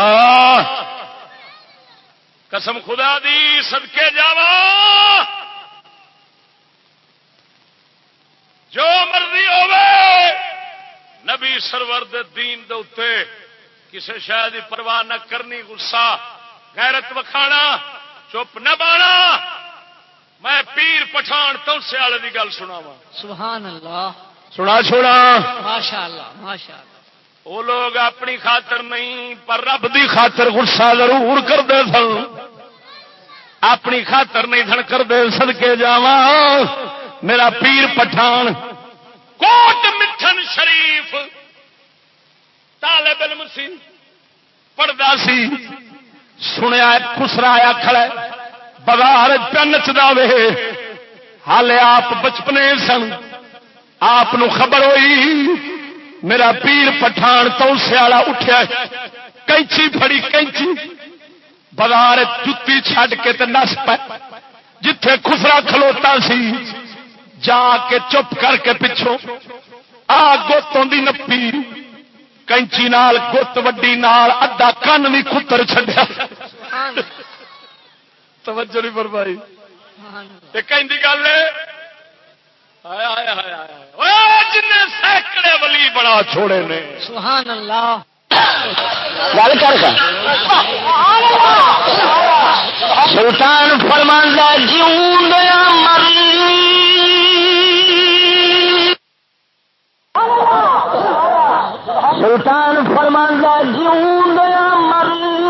B: قسم خدا دی صدقے جاوا جو مرضی ہوے نبی سرور دے دین دے اوتے کسی شاید کی پرواہ نہ کرنی غصہ غیرت وکھانا چپ نہ بانا میں پیر پٹھان توسے والے کی گل سنا وا
D: سبحان اللہ
B: سنا چھوڑا
D: ماشاء اللہ ماشاء اللہ
B: وہ لوگ اپنی خاطر نہیں پر رب دی خاطر غصہ ضرور کرتے سن اپنی خاطر نہیں سن کرتے صدقے جاواں میرا پیر پٹھان کوٹ مٹھن شریف طالب علم سی پڑھتا سی سنیا خسرا آیا کھڑا بازار پہ نچدا وے حالے آپ بچپنے سن آپ خبر ہوئی میرا پیر پٹھان توسے والا اٹھیا کینچی پھڑی کینچی بازار جتی چھڈ کے تے نس پے
C: جتھے خسرا کھلوتا سی جا کے چپ کر کے پچھوں گت آدھی نپی کینچی نال گت وڈی نال ادھا کن بھی کتر چھڈیا توجہ نہیں فرمائی کہندی گل ہے جن سینکڑے ولی بڑا چھوڑے نے
D: سبحان اللہ
B: گل کر سلطان فرماندا جیوں دیا مر سلطان فرماندا جیوں دیا مر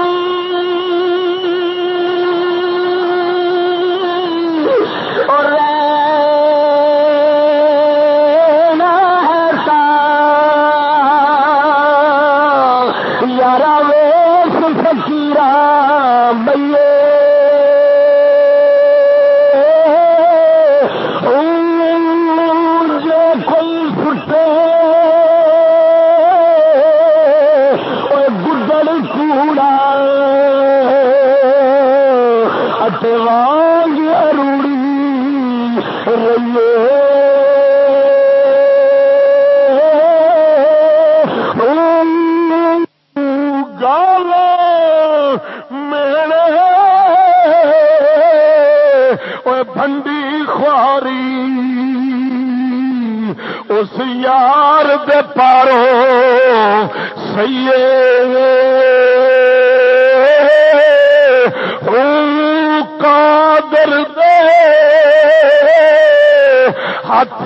B: اور اس یار دے پارو سیے قادر دے ہاتھ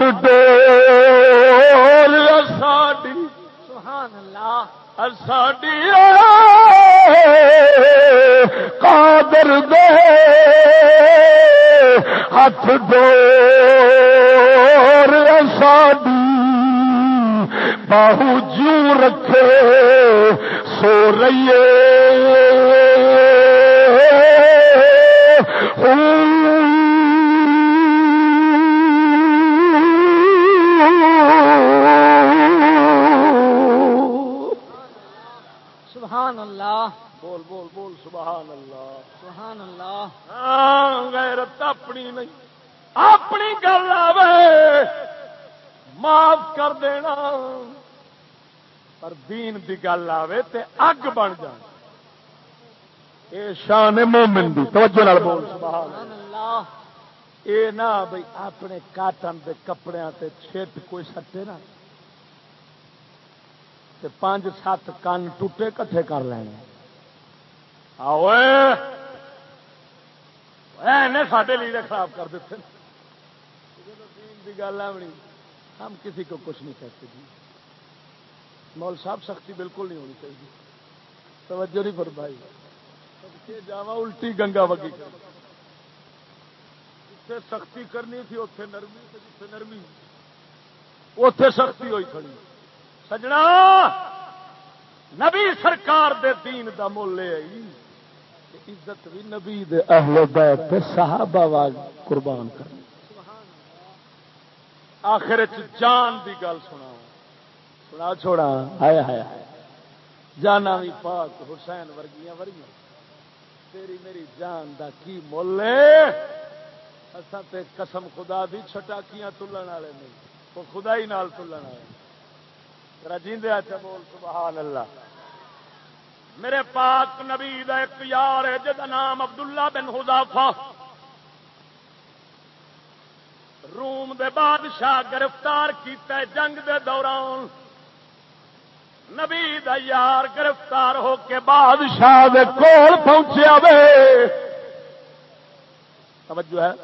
B: ڈول ساڈی
D: سبحان اللہ
B: ساڈی قادر دے ہاتھ ڈول ساڈی باہو جوں رکھے سو رہیے
D: سبحان اللہ
B: بول بول بول سبحان اللہ
D: سبحان اللہ
B: غیرت اپنی نہیں اپنی گل آوے معاف کر دینا پر دین دی گل آوے تے اگ بن جان اے شان مومن دی توجہ نال بول سبحان
D: اللہ
B: اے نہ بھئی اپنے کاٹن دے کپڑیاں تے چھٹ کوئی سٹے نہ تے 5-7 کن ٹوٹے کٹھے کر لینے آؤ نے سارے لیڈر خراب کر دیتے گل ہے ہم کسی کو کچھ نہیں کہتے جی مول صاحب سختی بالکل نہیں ہونی چاہیے توجہ نہیں فرمائی جاوا الٹی گنگا وگی جتنے سختی کرنی تھی اتنے نرمی جتنے نرمی اتے سختی ہوئی کھڑی سجنا نبی سرکار دے دین دا مول لے آئی عزت بھی نبی دے اہل بیت تے صحابہ واگ قربان کر آخر جان دی گل سنا چھوڑا ہائے ہائے ہائے جانا بھی پاک حسین ورگیاں ورگیاں تیری میری جان دا کی مول اساں تے قسم خدا دی چھٹاکیاں تلن والے نہیں وہ خدا ہی نال تلن والے رجیندے اچھا بول سبحان اللہ میرے پاک نبی دا ایک یار ہے جدا نام عبداللہ بن حذافہ روم دے بادشاہ گرفتار کیتا ہے جنگ دے دوران نبی دا یار گرفتار ہو کے بادشاہ دے کول پہنچیا وے توجہ ہے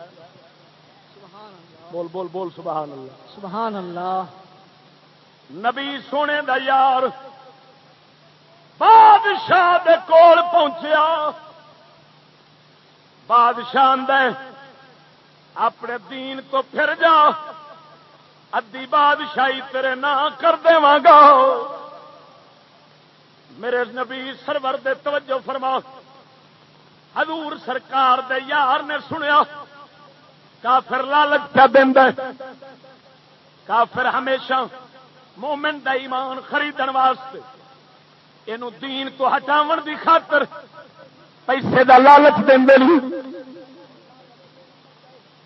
B: بول بول بول سبحان اللہ
D: سبحان اللہ
B: نبی سونے دا یار بادشاہ دے کول پہنچیا بادشاہ اندر اپنے دین تو پھر جا ادھی بادشاہی تیرے نہ کر دیواں گا میرے نبی سرور دے توجہ فرما حضور سرکار دے یار نے سنیا کافر لالچ کیا دیندا کافر ہمیشہ مومن دا ایمان خریدن واسطے اینو دین تو ہٹاون دی خاطر پیسے دا لالچ دیندے نہیں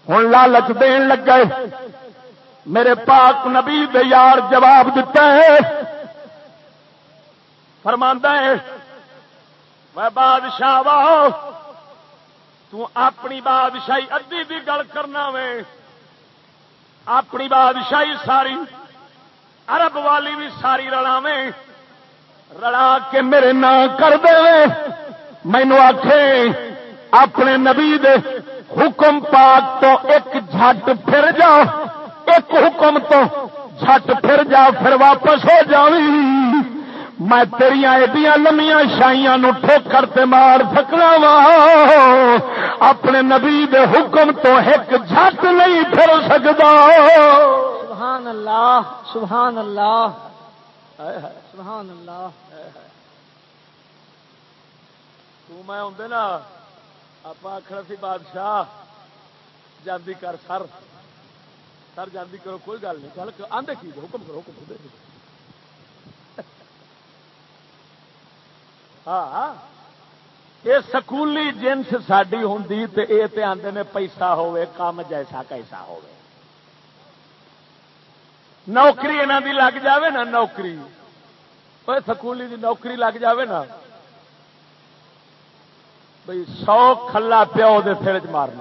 C: ہوں لالچ دین لگ گئے. میرے پاک نبی دے یار جواب دیتا ہے، فرماندا ہے میں بادشاہ واہ تو اپنی بادشاہی ادھی دی گل کرنا وے، اپنی بادشاہی ساری عرب والی بھی ساری رلاویں، رلا کے میرے نام کر دے. مینو آکھے اپنے نبی دے حکم پاک تو ایک جھٹ پھر جا، ایک حکم تو جھٹ پھر جا، پھر واپس ہو جاویں. میں تیریاں ایڈیاں لمیاں شائیاں نو ٹھوکر تے مار سکنا وا، اپنے نبی دے حکم تو ایک جھٹ نہیں پھر سکدا.
D: سبحان اللہ سبحان اللہ سبحان اللہ.
C: تو میں ہوندے نا آپ آخر سی بادشاہ جاندی کر سر سر جاندی کرو، کوئی گل نہیں، گل آندے کی حکم کرو، حکم دے. ہاں یہ سکولی جنس ساری ہوں تو یہ آتے نے پیسہ ہوے کام جیسا کیسا ہوے. نوکری یہاں دی لگ جاوے نا، نوکری سکولی دی نوکری لگ جاوے نا بھئی 100 کھلا پیو دے سر چ مارنا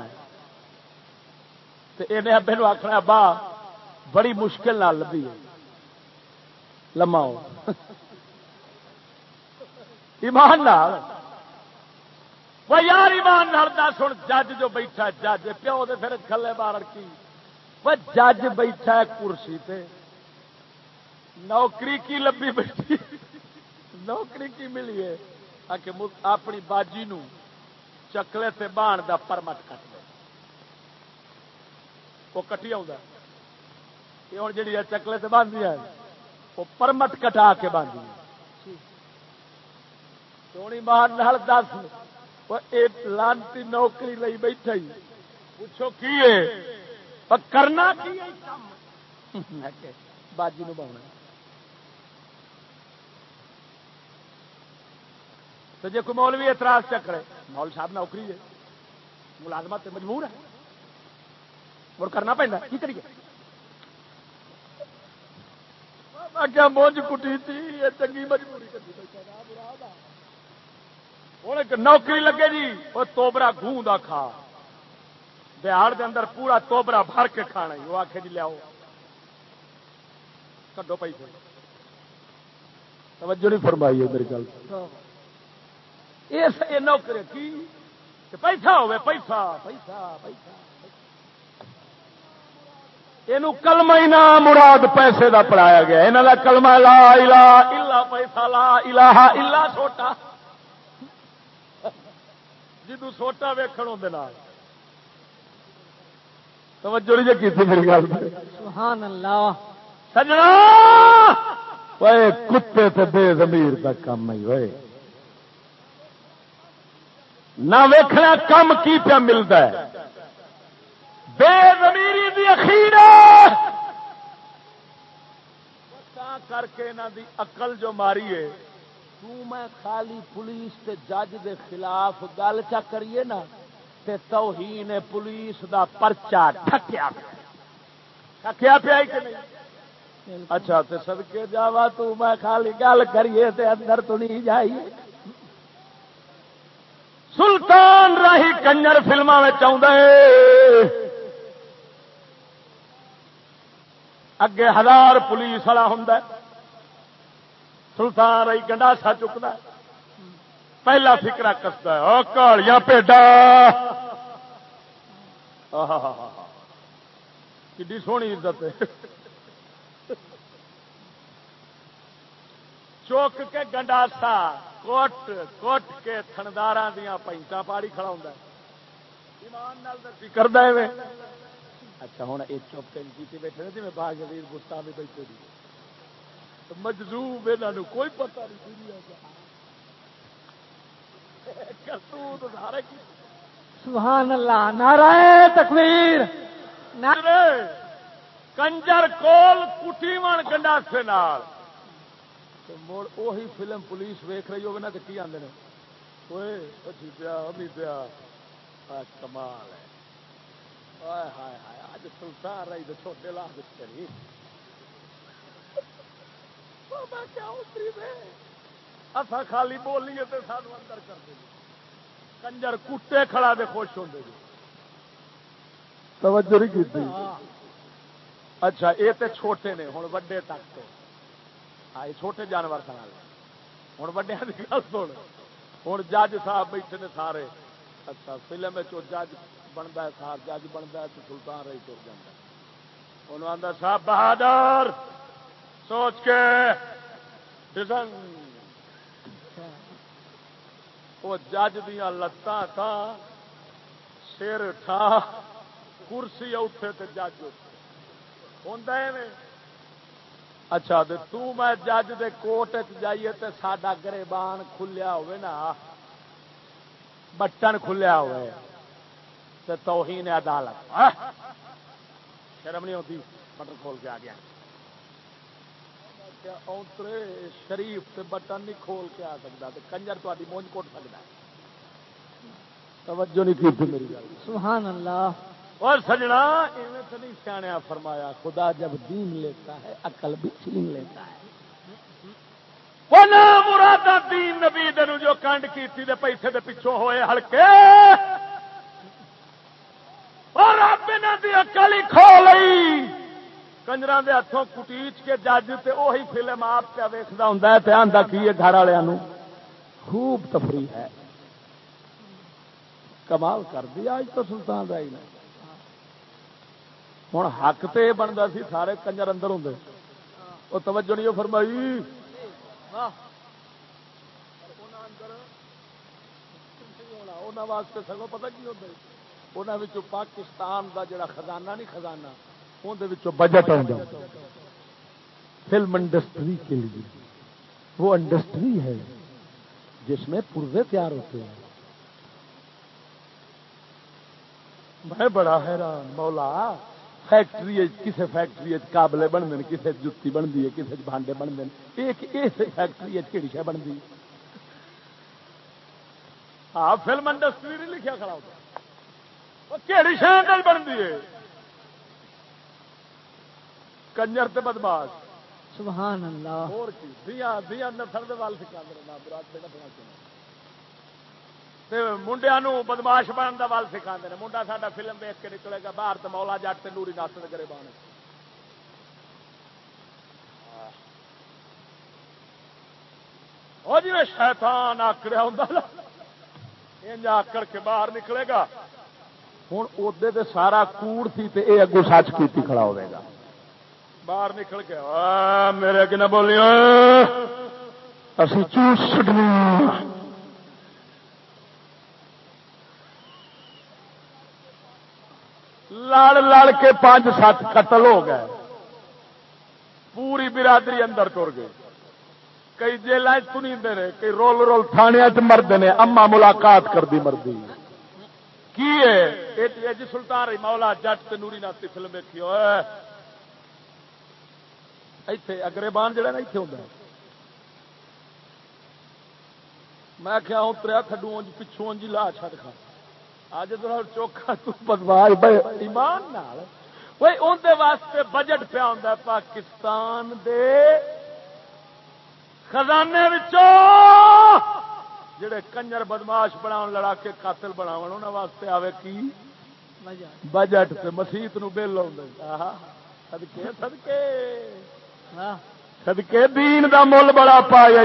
C: انہیں ابے نو آخنا ابا بڑی مشکل نہ لبھی لماؤ ایمان نال. وہ یار ایمان نال دس ہوں جج جو بیٹھا جج پیو دے پھر کھلے بار کی وہ جج بیٹھا ہے کرسی تے، نوکری کی لبھی بیٹھی، نوکری کی ملی ہے اپنی باجی نو چکلے تے بان دا پرمٹ کٹ دے. وہ کٹی آ ہوں جی چکلے تے باندھی ہے وہ پرمٹ کٹا کے باندھی سونی مان نال دس لانتی نوکری لئی بیٹھا ہی پوچھو کی کرنا کی باجی نو باؤنا. تو جی کوئی مولوی اعتراض چکرے مول صاحب نوکری ہے ملازمت مجبور ہے اور کرنا پہنا کی کریے. کیا مونج کٹی تھی یہ چنگی مجبوری ہوں نوکری لگے جی وہ توبرا گوں دا کھا بہار دے اندر پورا توبرا بھر کے کھانا ہی. وہ آخے جی لیاؤ کڈو پیسے. توجہ نہیں فرمائی ہے میری گل. یہ نوکری کی پیسہ ہوے پیسہ پیسہ پیسہ یہ کلمہ ہی نہ مراد پیسے دا پڑھایا گیا. یہاں کا کلمہ لا الہ الا پیسہ لا الہ الا سوٹا جدو سوٹا ویکھن ہوندے نال توجہ نہیں کی تھی میری گل.
D: سبحان اللہ.
C: سجنا اوے کتے تے بے ضمیر دا کام ہی ہوئے نہ ویکھنا کم کی پیا ملتا ہے. بے ضمیری دی اخیر کر کے انہاں دی عقل جو ماری ہے میں خالی پولیس تے جج دے خلاف گل چا کریے نا تے توہین پولیس دا پرچا ٹھکیا پیا کہ نہیں. اچھا تے صدقے جاوا تو میں خالی گل کریے تے اندر تو نہیں جائیے. سلطان راہی کنجر فلموں میں آدھا اگے 1000 پولیس والا ہوں سلطان راہی گنڈاسا چکتا پہلا فکرا کستا ہے او کالیاں پیڈا کڈی سونی عزت ہے. چوک کے گنڈاسا کوٹ کوٹ کے تھندار دیا پینٹا پاڑی کھڑا ہوں ایمان نال دسی کردا ہے. اچھا ہوں یہ چوک کی بیٹھے تھے میں باغ ویر گستا بھی بیٹھے تھی مجذوب یہاں کوئی پتہ نہیں.
D: سبحان اللہ. نعرہ تکبیر.
C: کنجر کول کٹی من گنڈاسے نال مڑ وہی فلم پولیس ویخ رہی ہوگی نا تو کی آدھے پیا پیا کمال ہے. اج سلطان رہی تو چھوٹے لا چلی اصا خالی بولیے تو سانو اندر کر دیں کنجر کٹے کھڑا دے خوش ہوتے توجہ نہیں کی. اچھا یہ تو چھوٹے نے ہوں وڈے تک تو یہ چھوٹے جانور سن ہوں وڈیا کی گل سن ہوں جج صاحب بیٹھے نے سارے. اچھا فلم جج بنتا ہے سار جج بنتا ہے تو سلطان رہی تر جاتا انہوں آتا صاحب بہادر سوچ کے ڈیزن وہ جج دیا لتاں تھا سر تھا کرسی اٹھے تو جج اٹھے ہوں اچھا تو میں جج دے کوٹ جائیے تے ساڈا گریبان کھلیا ہوئے نا بٹن کھلیا ہوئے تے توہین عدالت شرم نہیں ہوتی بٹن کھول کے آ گیا اونترے شریف تے بٹن نہیں کھول کے آ سکتا تے کنجر تاری مونج کوٹ سکتا ہے. توجہ نہیں کی میری گل
D: سبحان اللہ.
C: اور سجنا ایویں تو نہیں سیاح فرمایا خدا جب دین لیتا ہے عقل بھی چھین لیتا ہے. وہ نہ مراد دین نبی دنو جو کانڈ کیتی دے پیسے دے پچھوں ہوئے ہلکے اور رب نے دی عقل ہی کھو لئی کنجراں دے ہتھوں کٹیچ کے جج تے وہی فلم آپ پہ ویکھدا ہوندا ہے تے آندا کی ہے گھر والےاں نوں خوب تفریح ہے. کمال کر دیا اج تو سلطان رائی نے. ہوں حق تو یہ بنتا سی سارے کنجر اندر ہوں وہ توجہ نہیں فرمائی واسطے سگو پتا کی ہوتا انہوں پاکستان کا جڑا خزانہ نہیں خزانہ اندر بجٹ آتا فلم انڈسٹری کے لیے وہ انڈسٹری ہے جس میں پرزے تیار ہوتے ہیں. میں بڑا حیران مولا فیکٹری کسی فیکٹری قابلے بنتے ہیں کسی جتی بنتی ہے کسی بانڈے بنتے ہیں ایک فیکٹری کہڑی شہ بنتی ہاں فلم انڈسٹری نہیں لکھا کھڑا ہوتا کہڑی شہر بنتی ہے کنجر تے بدماش
D: سبحان اللہ.
C: اور کی دیا نسل دے وال سکھا دے نا براد بیٹا بنا منڈیا بدماش بننے کا ول سکھا ہیں منڈا ساڈا فلم ویچ کے نکلے گا باہر تو مولا جٹ تے نوری ناستے کرے بان وہ جی شیطان آکڑیا ہوں آکڑ کے باہر نکلے گا ہوں ادے تے سارا کوڑ تھی تے اے اگو سچ کی کھڑا ہوئے گا باہر نکل کے میرے کی نہ بولی اسی چوس چڈنا لڑ لڑ کے 5-7 قتل ہو گئے پوری برادری اندر ٹر گئی کئی جیل تنی نے کئی رول رول تھانے مرد نے اما ملاقات کر دی مردی کی ہے جی سلطان رہی مولا جٹ تے نوری ناتی فلم دیکھی ایتھے اگریبان جڑا نا ایتھے ہوندا میں کیا اتریا کھڈو پچھوں جی لا چھڈ کھا اج چوکھا بدواج ایمان نال اندر واسطے بجٹ پیا ہوندا پاکستان دے خزانے وچوں جڑے کنجر بدماش بناون لڑا کے قاتل بناون انہاں واسطے آوے کی بجٹ تے مسیت نو بل آوندا صدقے صدقے صدقے دین دا مول بڑا پایا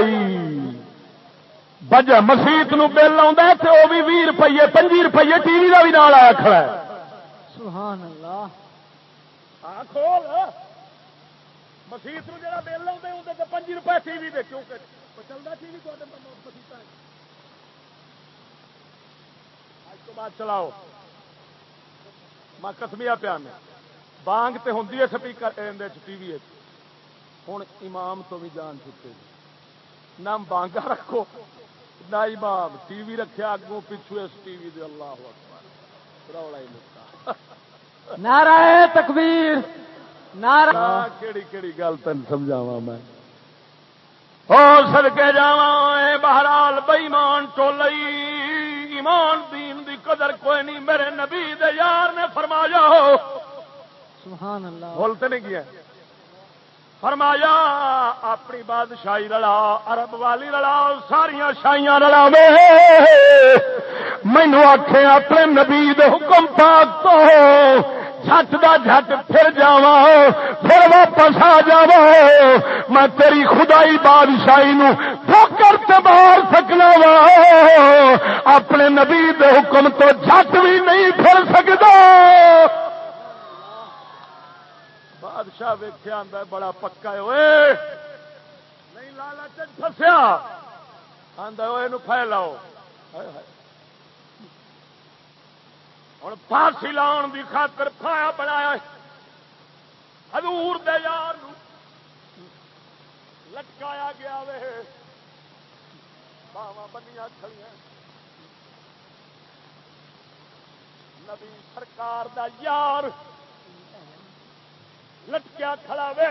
C: بجا مسیت نو بل آتا ہے وہ بھی 20 روپیے 25 روپیے ٹی وی کا بھی نال آیا کھڑا ہے.
D: سبحان اللہ.
C: ہاں کھول مسیت نو جڑا بل آتا ہے اندر 25 روپئے ٹی وی دے کیونکہ چلتا ٹی وی مسیت اج تو بعد چلاؤ میں قسمیا پیا میں بانگ تے ہوندی ہے سپیکر ٹی وی ہوں امام تو بھی جان چکے نہ بانگا رکھو نہ امام ٹی وی رکھا اگوں پچھو اس ٹی وی دے اللہ اکبر رولا ہی مکتا
D: نعرہ تکبیر نعرہ
C: کیڑی کیڑی گل تین سمجھاواں میں اور صدقے جاواں بہرحال بے ایمان ٹولئی ایمان دین دی قدر کوئی نہیں. میرے نبی دے یار نے فرمایا
D: سبحان اللہ
C: بولتے نہیں کیا فرمایا اپنی بادشاہی رلا عرب والی رلا ساریاں شاہیاں رلا مینو آخے اپنے نبی دے حکم پاک تو جھٹ دا جھٹ پھر جاوا پھر واپس آ جاوا میں تیری خدائی بادشاہی نو ٹھوکر تے مار سکنا وا اپنے نبی دے حکم تو جھٹ بھی نہیں پھر سکتا. بادشاہ ویخیا آتا بڑا پکا ہے نہیں لالچ فسیا آتا یہ پھیلاؤ ہوں پھانسی لاؤن کی خاطر پھایا بنایا حضور دے یار لٹکایا گیا وے باواں بنیا کھڑیاں نبی سرکار دا یار لٹکیا کھڑا وے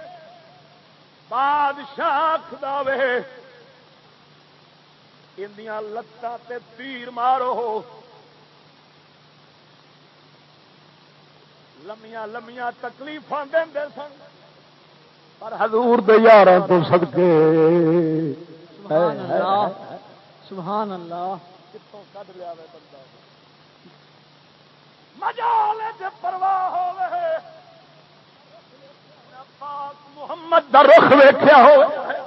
C: بادشاہ خدا وے اندیاں لتاں تے تیر مارو لمیاں لمیاں تکلیفاں دے سن پر حضور دے یاراں تو صدقے
D: سبحان اللہ سبحان اللہ
C: کتوں کڈ لیا وے بندہ مجال تے پرواہ ہوے پاک محمد دا رخ ویکھیا ہو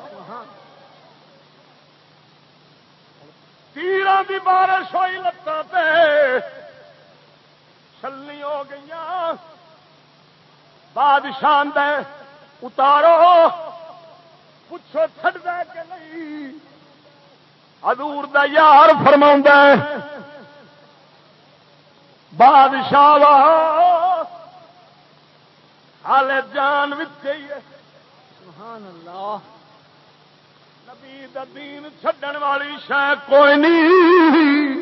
C: تیراں دی بارش ہوئی لتاں تے چھلنی ہو گئیاں بادشاہ دے اتارو پوچھو چھڈدا کہ نہیں حضور دا یار فرماوندا ہے بادشاہ وا حال جان وچ گئی ہے
D: سبحان اللہ
C: نبی دا دین چھڈن والی شے کوئی نہیں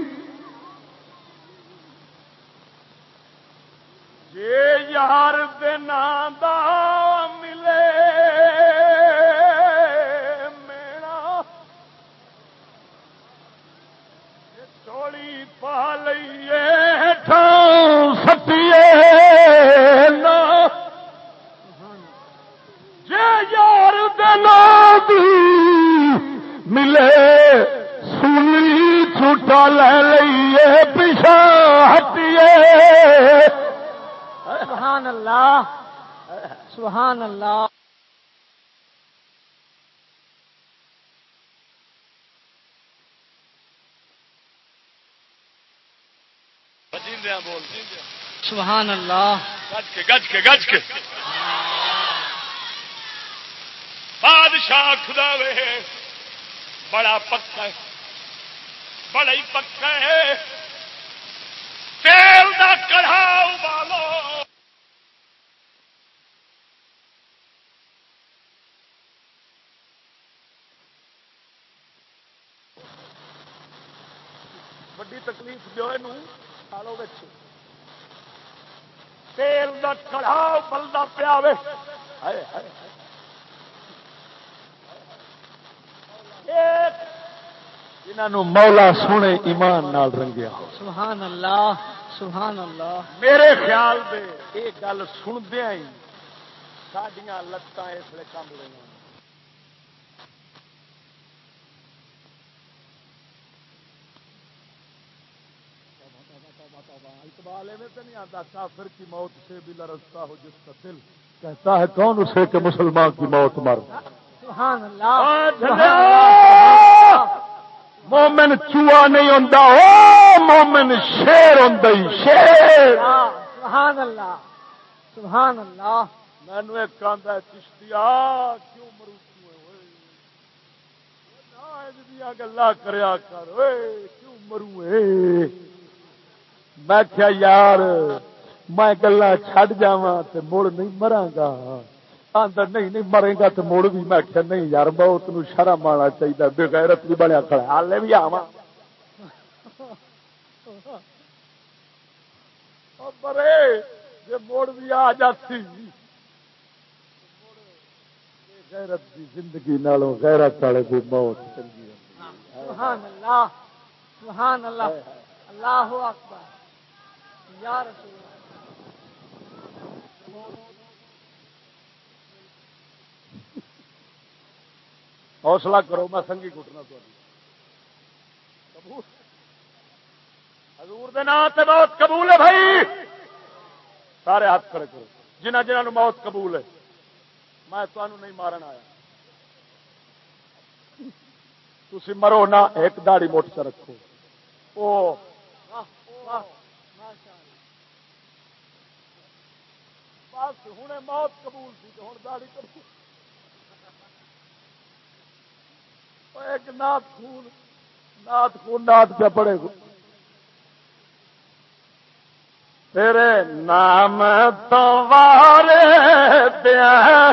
C: جے یار دے نام دا ملے میرا چوڑی پا لئیے ٹھاؤں سٹیے نا جے یار دے نام ملے سولی چھوٹا لے لئیے پیچھا ہٹیے
D: سبحان اللہ سبحان اللہ
C: بول
D: سبحان اللہ
C: گج کے بادشاہ خدا وے بڑا پکا ہے بڑا ہی پکا ہے تیل دا کڑھا ابالو بڑی تکلیف جو ہے سالوں تیل دا کڑھا ابلدا پیا وے جنہوں مولا سونے ایمان نال رنگیا
D: سبحان اللہ سبحان اللہ
C: میرے خیال دے یہ گل سندیا ہی ساڈیاں لتاں اس لیے کم رہی اقبال میں تو نہیں آتا کافر کی موت سے بھی لرزتا ہو جس کا دل کہتا ہے کون اسے کہ مسلمان کی موت مر
D: سبحان اللہ
C: مومن چوہا نہیں ہوتا او مومن شیر ہوتا شیر
D: سبحان اللہ سبحان اللہ
C: مینو ایک آدھا چشتیا کیوں مرو گلا کریا کر کیوں مرو میں کیا یار میں گلا چھڈ جاواں تے مڑ نہیں مراں گا آندا نہیں مرے گا تو مڑ بھی میں کیا نہیں یار بہت نو شرم آنا چاہیے بے غیرت بھی بنیا کھڑا ہالے بھی آواں مرے جے مڑ بھی آ جاتی غیرت دی زندگی نالوں غیرت والے دی موت چنگی ہوندی
D: سبحان اللہ سبحان اللہ اللہ اکبر یا رسول اللہ.
C: حوصلہ کرو میں سنگھی گھٹنا حضور دے نام تے موت قبول ہے بھائی. سارے ہاتھ کھڑے کرو جنہاں جنہاں موت قبول ہے. میں تمہیں نہیں مارن آیا. تسی مرو نہ ایک داڑھی مٹھ چ رکھو. بس ہوں موت قبول تھی تو ہوں داڑھی قبول. ایک نات خون پہ پڑے گا. تیرے نام تو وارے دیا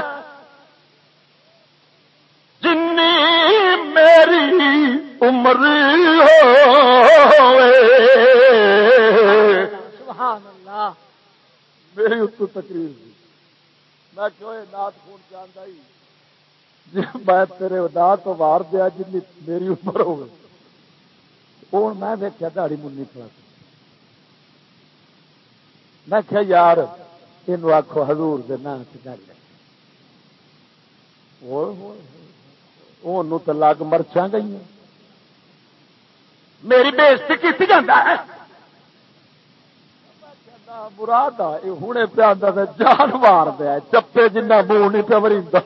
C: جنی میری عمر ہوئے.
D: سبحان اللہ.
C: میری اتو تقریر تھی. میں کیوں نات خون جانا ہی جی میں تیرے ادا تو وار دیا جن میری عمر ہو گئی. ہوں میں دیکھا دہڑی منی کھڑا. میں کیا یار یہ آخو حضور دے نام سے گل تو لگ مرچا گئی میری بےزتی کی جاتا ہے. مراد یہ ہوں پیا جان مار دیا چپے جنہ منہ نہیں پہ مریدا.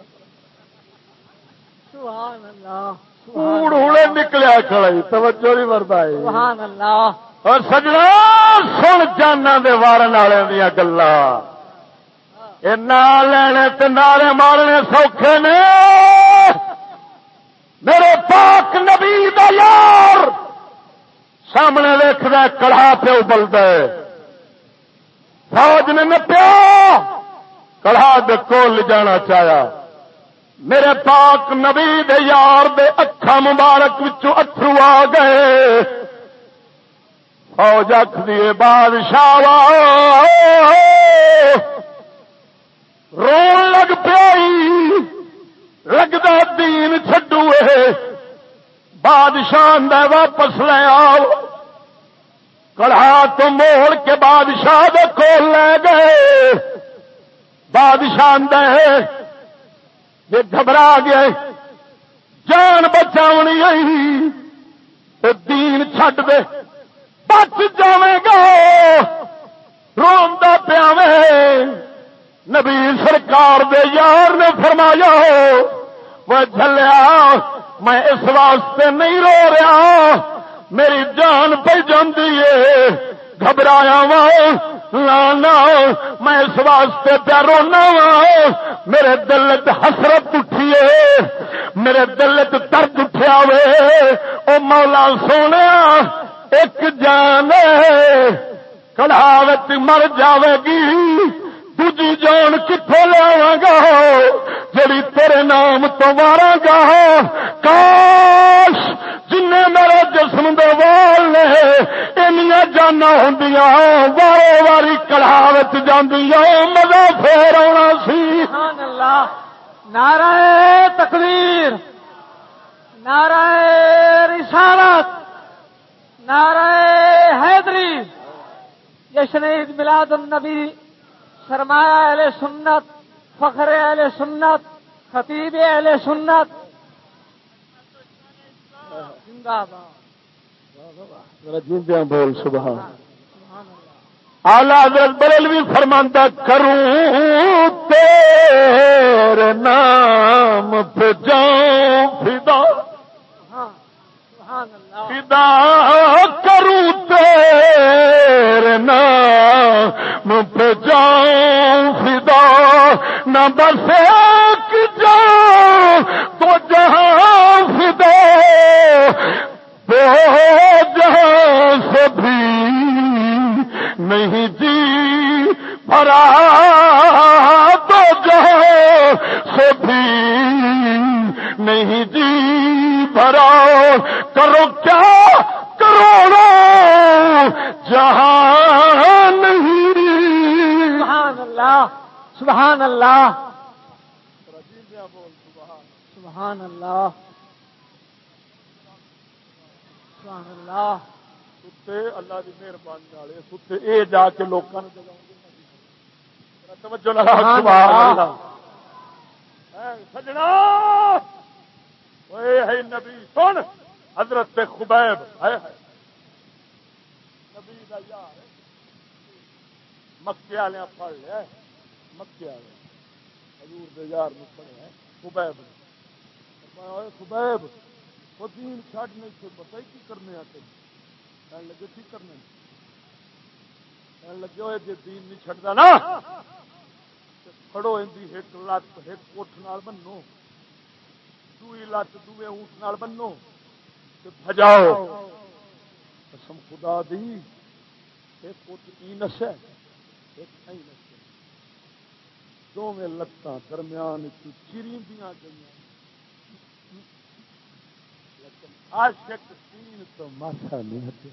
D: سبحان اللہ.
C: کوڑ ہوں نکلیا کھڑا توجہ نہیں مرتا ہے.
D: سبحان اللہ.
C: اور سجنا سن جانا دے وارن والے دیا گلا. یہ نہ لینے تے نعرے مارنے سوکھے نے. میرے پاک نبی دا یار سامنے ویکھدا کڑھا پہ ابلدا ہے. فوج نے نپیا کڑھا دے کول لے جانا چاہیا. میرے پاک نبی دے یار دے اکھاں مبارک وچوں اتھرو آ گئے. فوج آکھ دیے بادشاہ رون لگ پیائی لگدا دین چھڈو. بادشاہ اندر واپس لے آؤ. کڑھا تو موڑ کے بادشاہ دے کول لے گئے. بادشاہ اندر یہ گھبرا گئے جان بچاونی آئی تو دین چھڈ دے بچ جاوے گا. روندا پیاوے. نبی سرکار دے یار نے فرمایا وہ جھلیا میں اس واسطے نہیں رو رہا میری جان پہ جاندی ہے گھبرایا وا لانا میں اس واسطے پیا رونا وا میرے دل حسرت اٹھیے میرے دل درد اٹھیا وے. او مولا سونے ایک جان کڑھاوت مر جاوے گی دوجی جان کتوں لیا گا جڑی تیرے نام تو مارا گا. کاش جن میرے جسم دے وال نے اینیاں جانا ہوندیاں وارو واری کڑھاوت جاندیاں مزہ پھر آنا سی.
D: سبحان اللہ. نعرہ تکبیر نعرہ رسالت نعرہ حیدری جشن عید میلاد النبی سرمایہ اہل سنت فخر اہل سنت خطیب اہل سنت زندہ باد.
C: بول سبحان. اعلی حضرت بریلوی فرماندہ کروں تیرے نام پہ جاؤں فدا. فدا کروں تیرے نام پہ جاؤں فدا. نہ بس ایک جاؤں تو جہاں فدا دو جہاں سے بھی نہیں جی بھرا تو جہاں سے بھی نہیں جی بھرا. کرو کیا کروڑوں جہاں نہیں.
D: سبحان اللہ. سبحان اللہ. سبحان اللہ. سبحان اللہ.
C: ستے اللہ کی مہربانی والے ستے یہ جا کے لوگوں نے توجہ لگا سجنا ہے نبی سن حضرت خبیب ہے نبی کا یار مکے والے پڑھ لیا مکے والے حضور دے یار نے پڑھیا خبیب خبیب وہ دین چھڈ نہیں تھے پتہ ہی کی کرنے آتے کہنے لگے کی کرنے کہنے لگے ہوئے جی دین نہیں چھڈدا نا کھڑو اندی ایک لت ایک اٹھ نال بنو دوئی لت دوے اونٹ نال بنو تے بھجاؤ قسم خدا دی ایک اٹھ کی نسے ایک نہیں نسے دونوں لتاں درمیان چیری دیاں گئیاں لیکن عاشق دین تو ماسا نہیں ہٹیا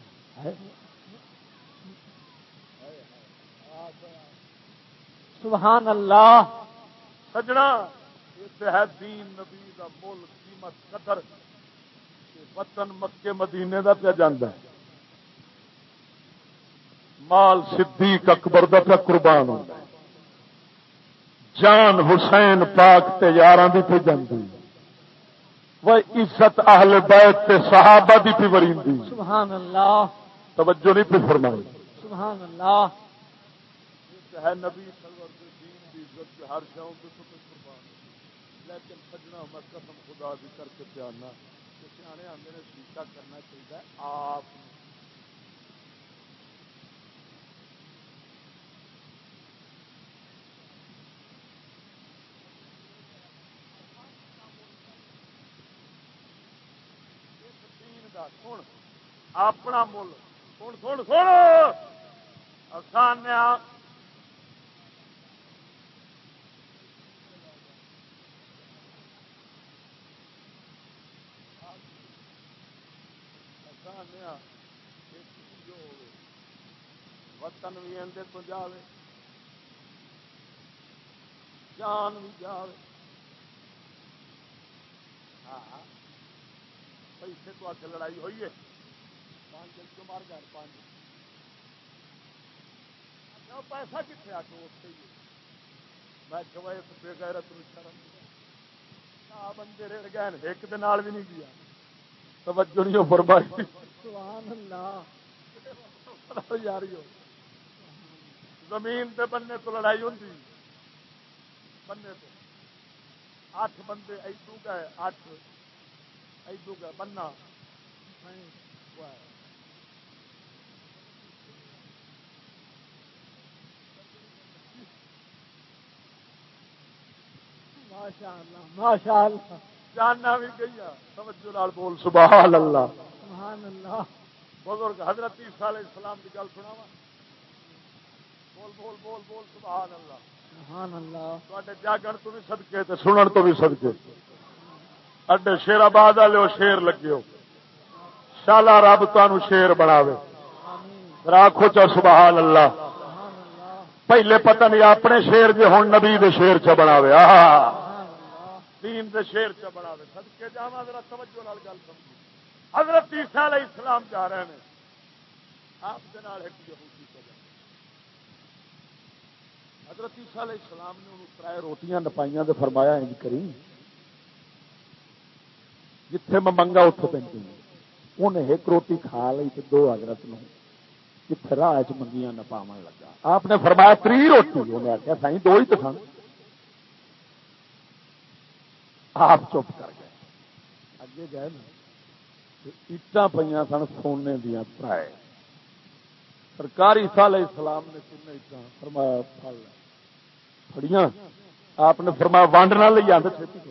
D: سبحان اللہ
C: سجنا یہ ہے دین نبی دا مول قیمت قدر وطن مکے مدینے دا پیا جاندا ہے مال صدیق اکبر دا پیا قربان ہوندا ہے جان حسین پاک تے یاراں دی پہ جاندی وہ عزت اہل بیت تے صحابہ دی پہ وریندی
D: سبحان اللہ
C: توجہ نہیں پہ فرمائی
D: سبحان اللہ
C: ہے نبی سرور دین دی عزت کے ہر شاؤں کے تو قربان لیکن سجنا میں قسم خدا دی کر کے پیانا کہ سیانے آندے نے سیدھا کرنا چاہیے آپ سن اپنا مل سن سن سن آسان وطن بھی اندر تو جاوے جان بھی جاوے پیسے تو آ کے لڑائی ہوئی ہے مار گھر پانچ پیسہ کتنے آ کے اٹھتے ہی میں کہا بے غیرت شرم بندے رڑ گئے ایک دن بھی نہیں گیا توجہ نہیں فرمائی
D: سبحان اللہ
C: یاری ہو زمین تے بننے تو لڑائی ہوتی بننے تو 8 بندے ایدو گئے 8 ایدو گئے بننا
D: ماشاء اللہ
C: جاننا بھی گئی توجہ نال بول سبحان اللہ
D: سبحان اللہ
C: بزرگ حضرت عیسیٰ علیہ السلام کی گل سناوا بول بول بول بول سبحان اللہ
D: سبحان اللہ
C: تے جاگن تو بھی صدقے تے سنن تو بھی صدقے اڈے شیر آباد والے شیر لگے ہو شالا رب تانوں شیر بناوے راکھو چا سبحان اللہ پہلے پتہ نہیں اپنے شیر جے ہن نبی دے شیر چ بناوے دین دے شیر چ بناوے صدقے جاواں ذرا توجہ نال گل سمجھو حضرت عیسیٰ علیہ السلام جا رہے ہیں آپ دے نال ایک یہودی چلا حضرت عیسیٰ علیہ السلام نے انہوں 3 روٹیاں نپائیاں تے فرمایا انج کری جتھے میں منگا اتنے پہنچی انہیں 1 روٹی کھا لی تو 2 حضرت نو جتھے راہ چ منگیاں نپاون لگا آپ نے فرمایا 3 روٹی انہیں آخیا سائیں 2 ہی تو سن آپ چپ کر گئے اگے گئے نا اٹاں پہ سن سونے دیا 3 سرکار عیسیٰ علیہ السلام نے 3 اٹاں فرمایا پھڑیاں آپ نے فرمایا وانڈ نہ لے آتے چھتی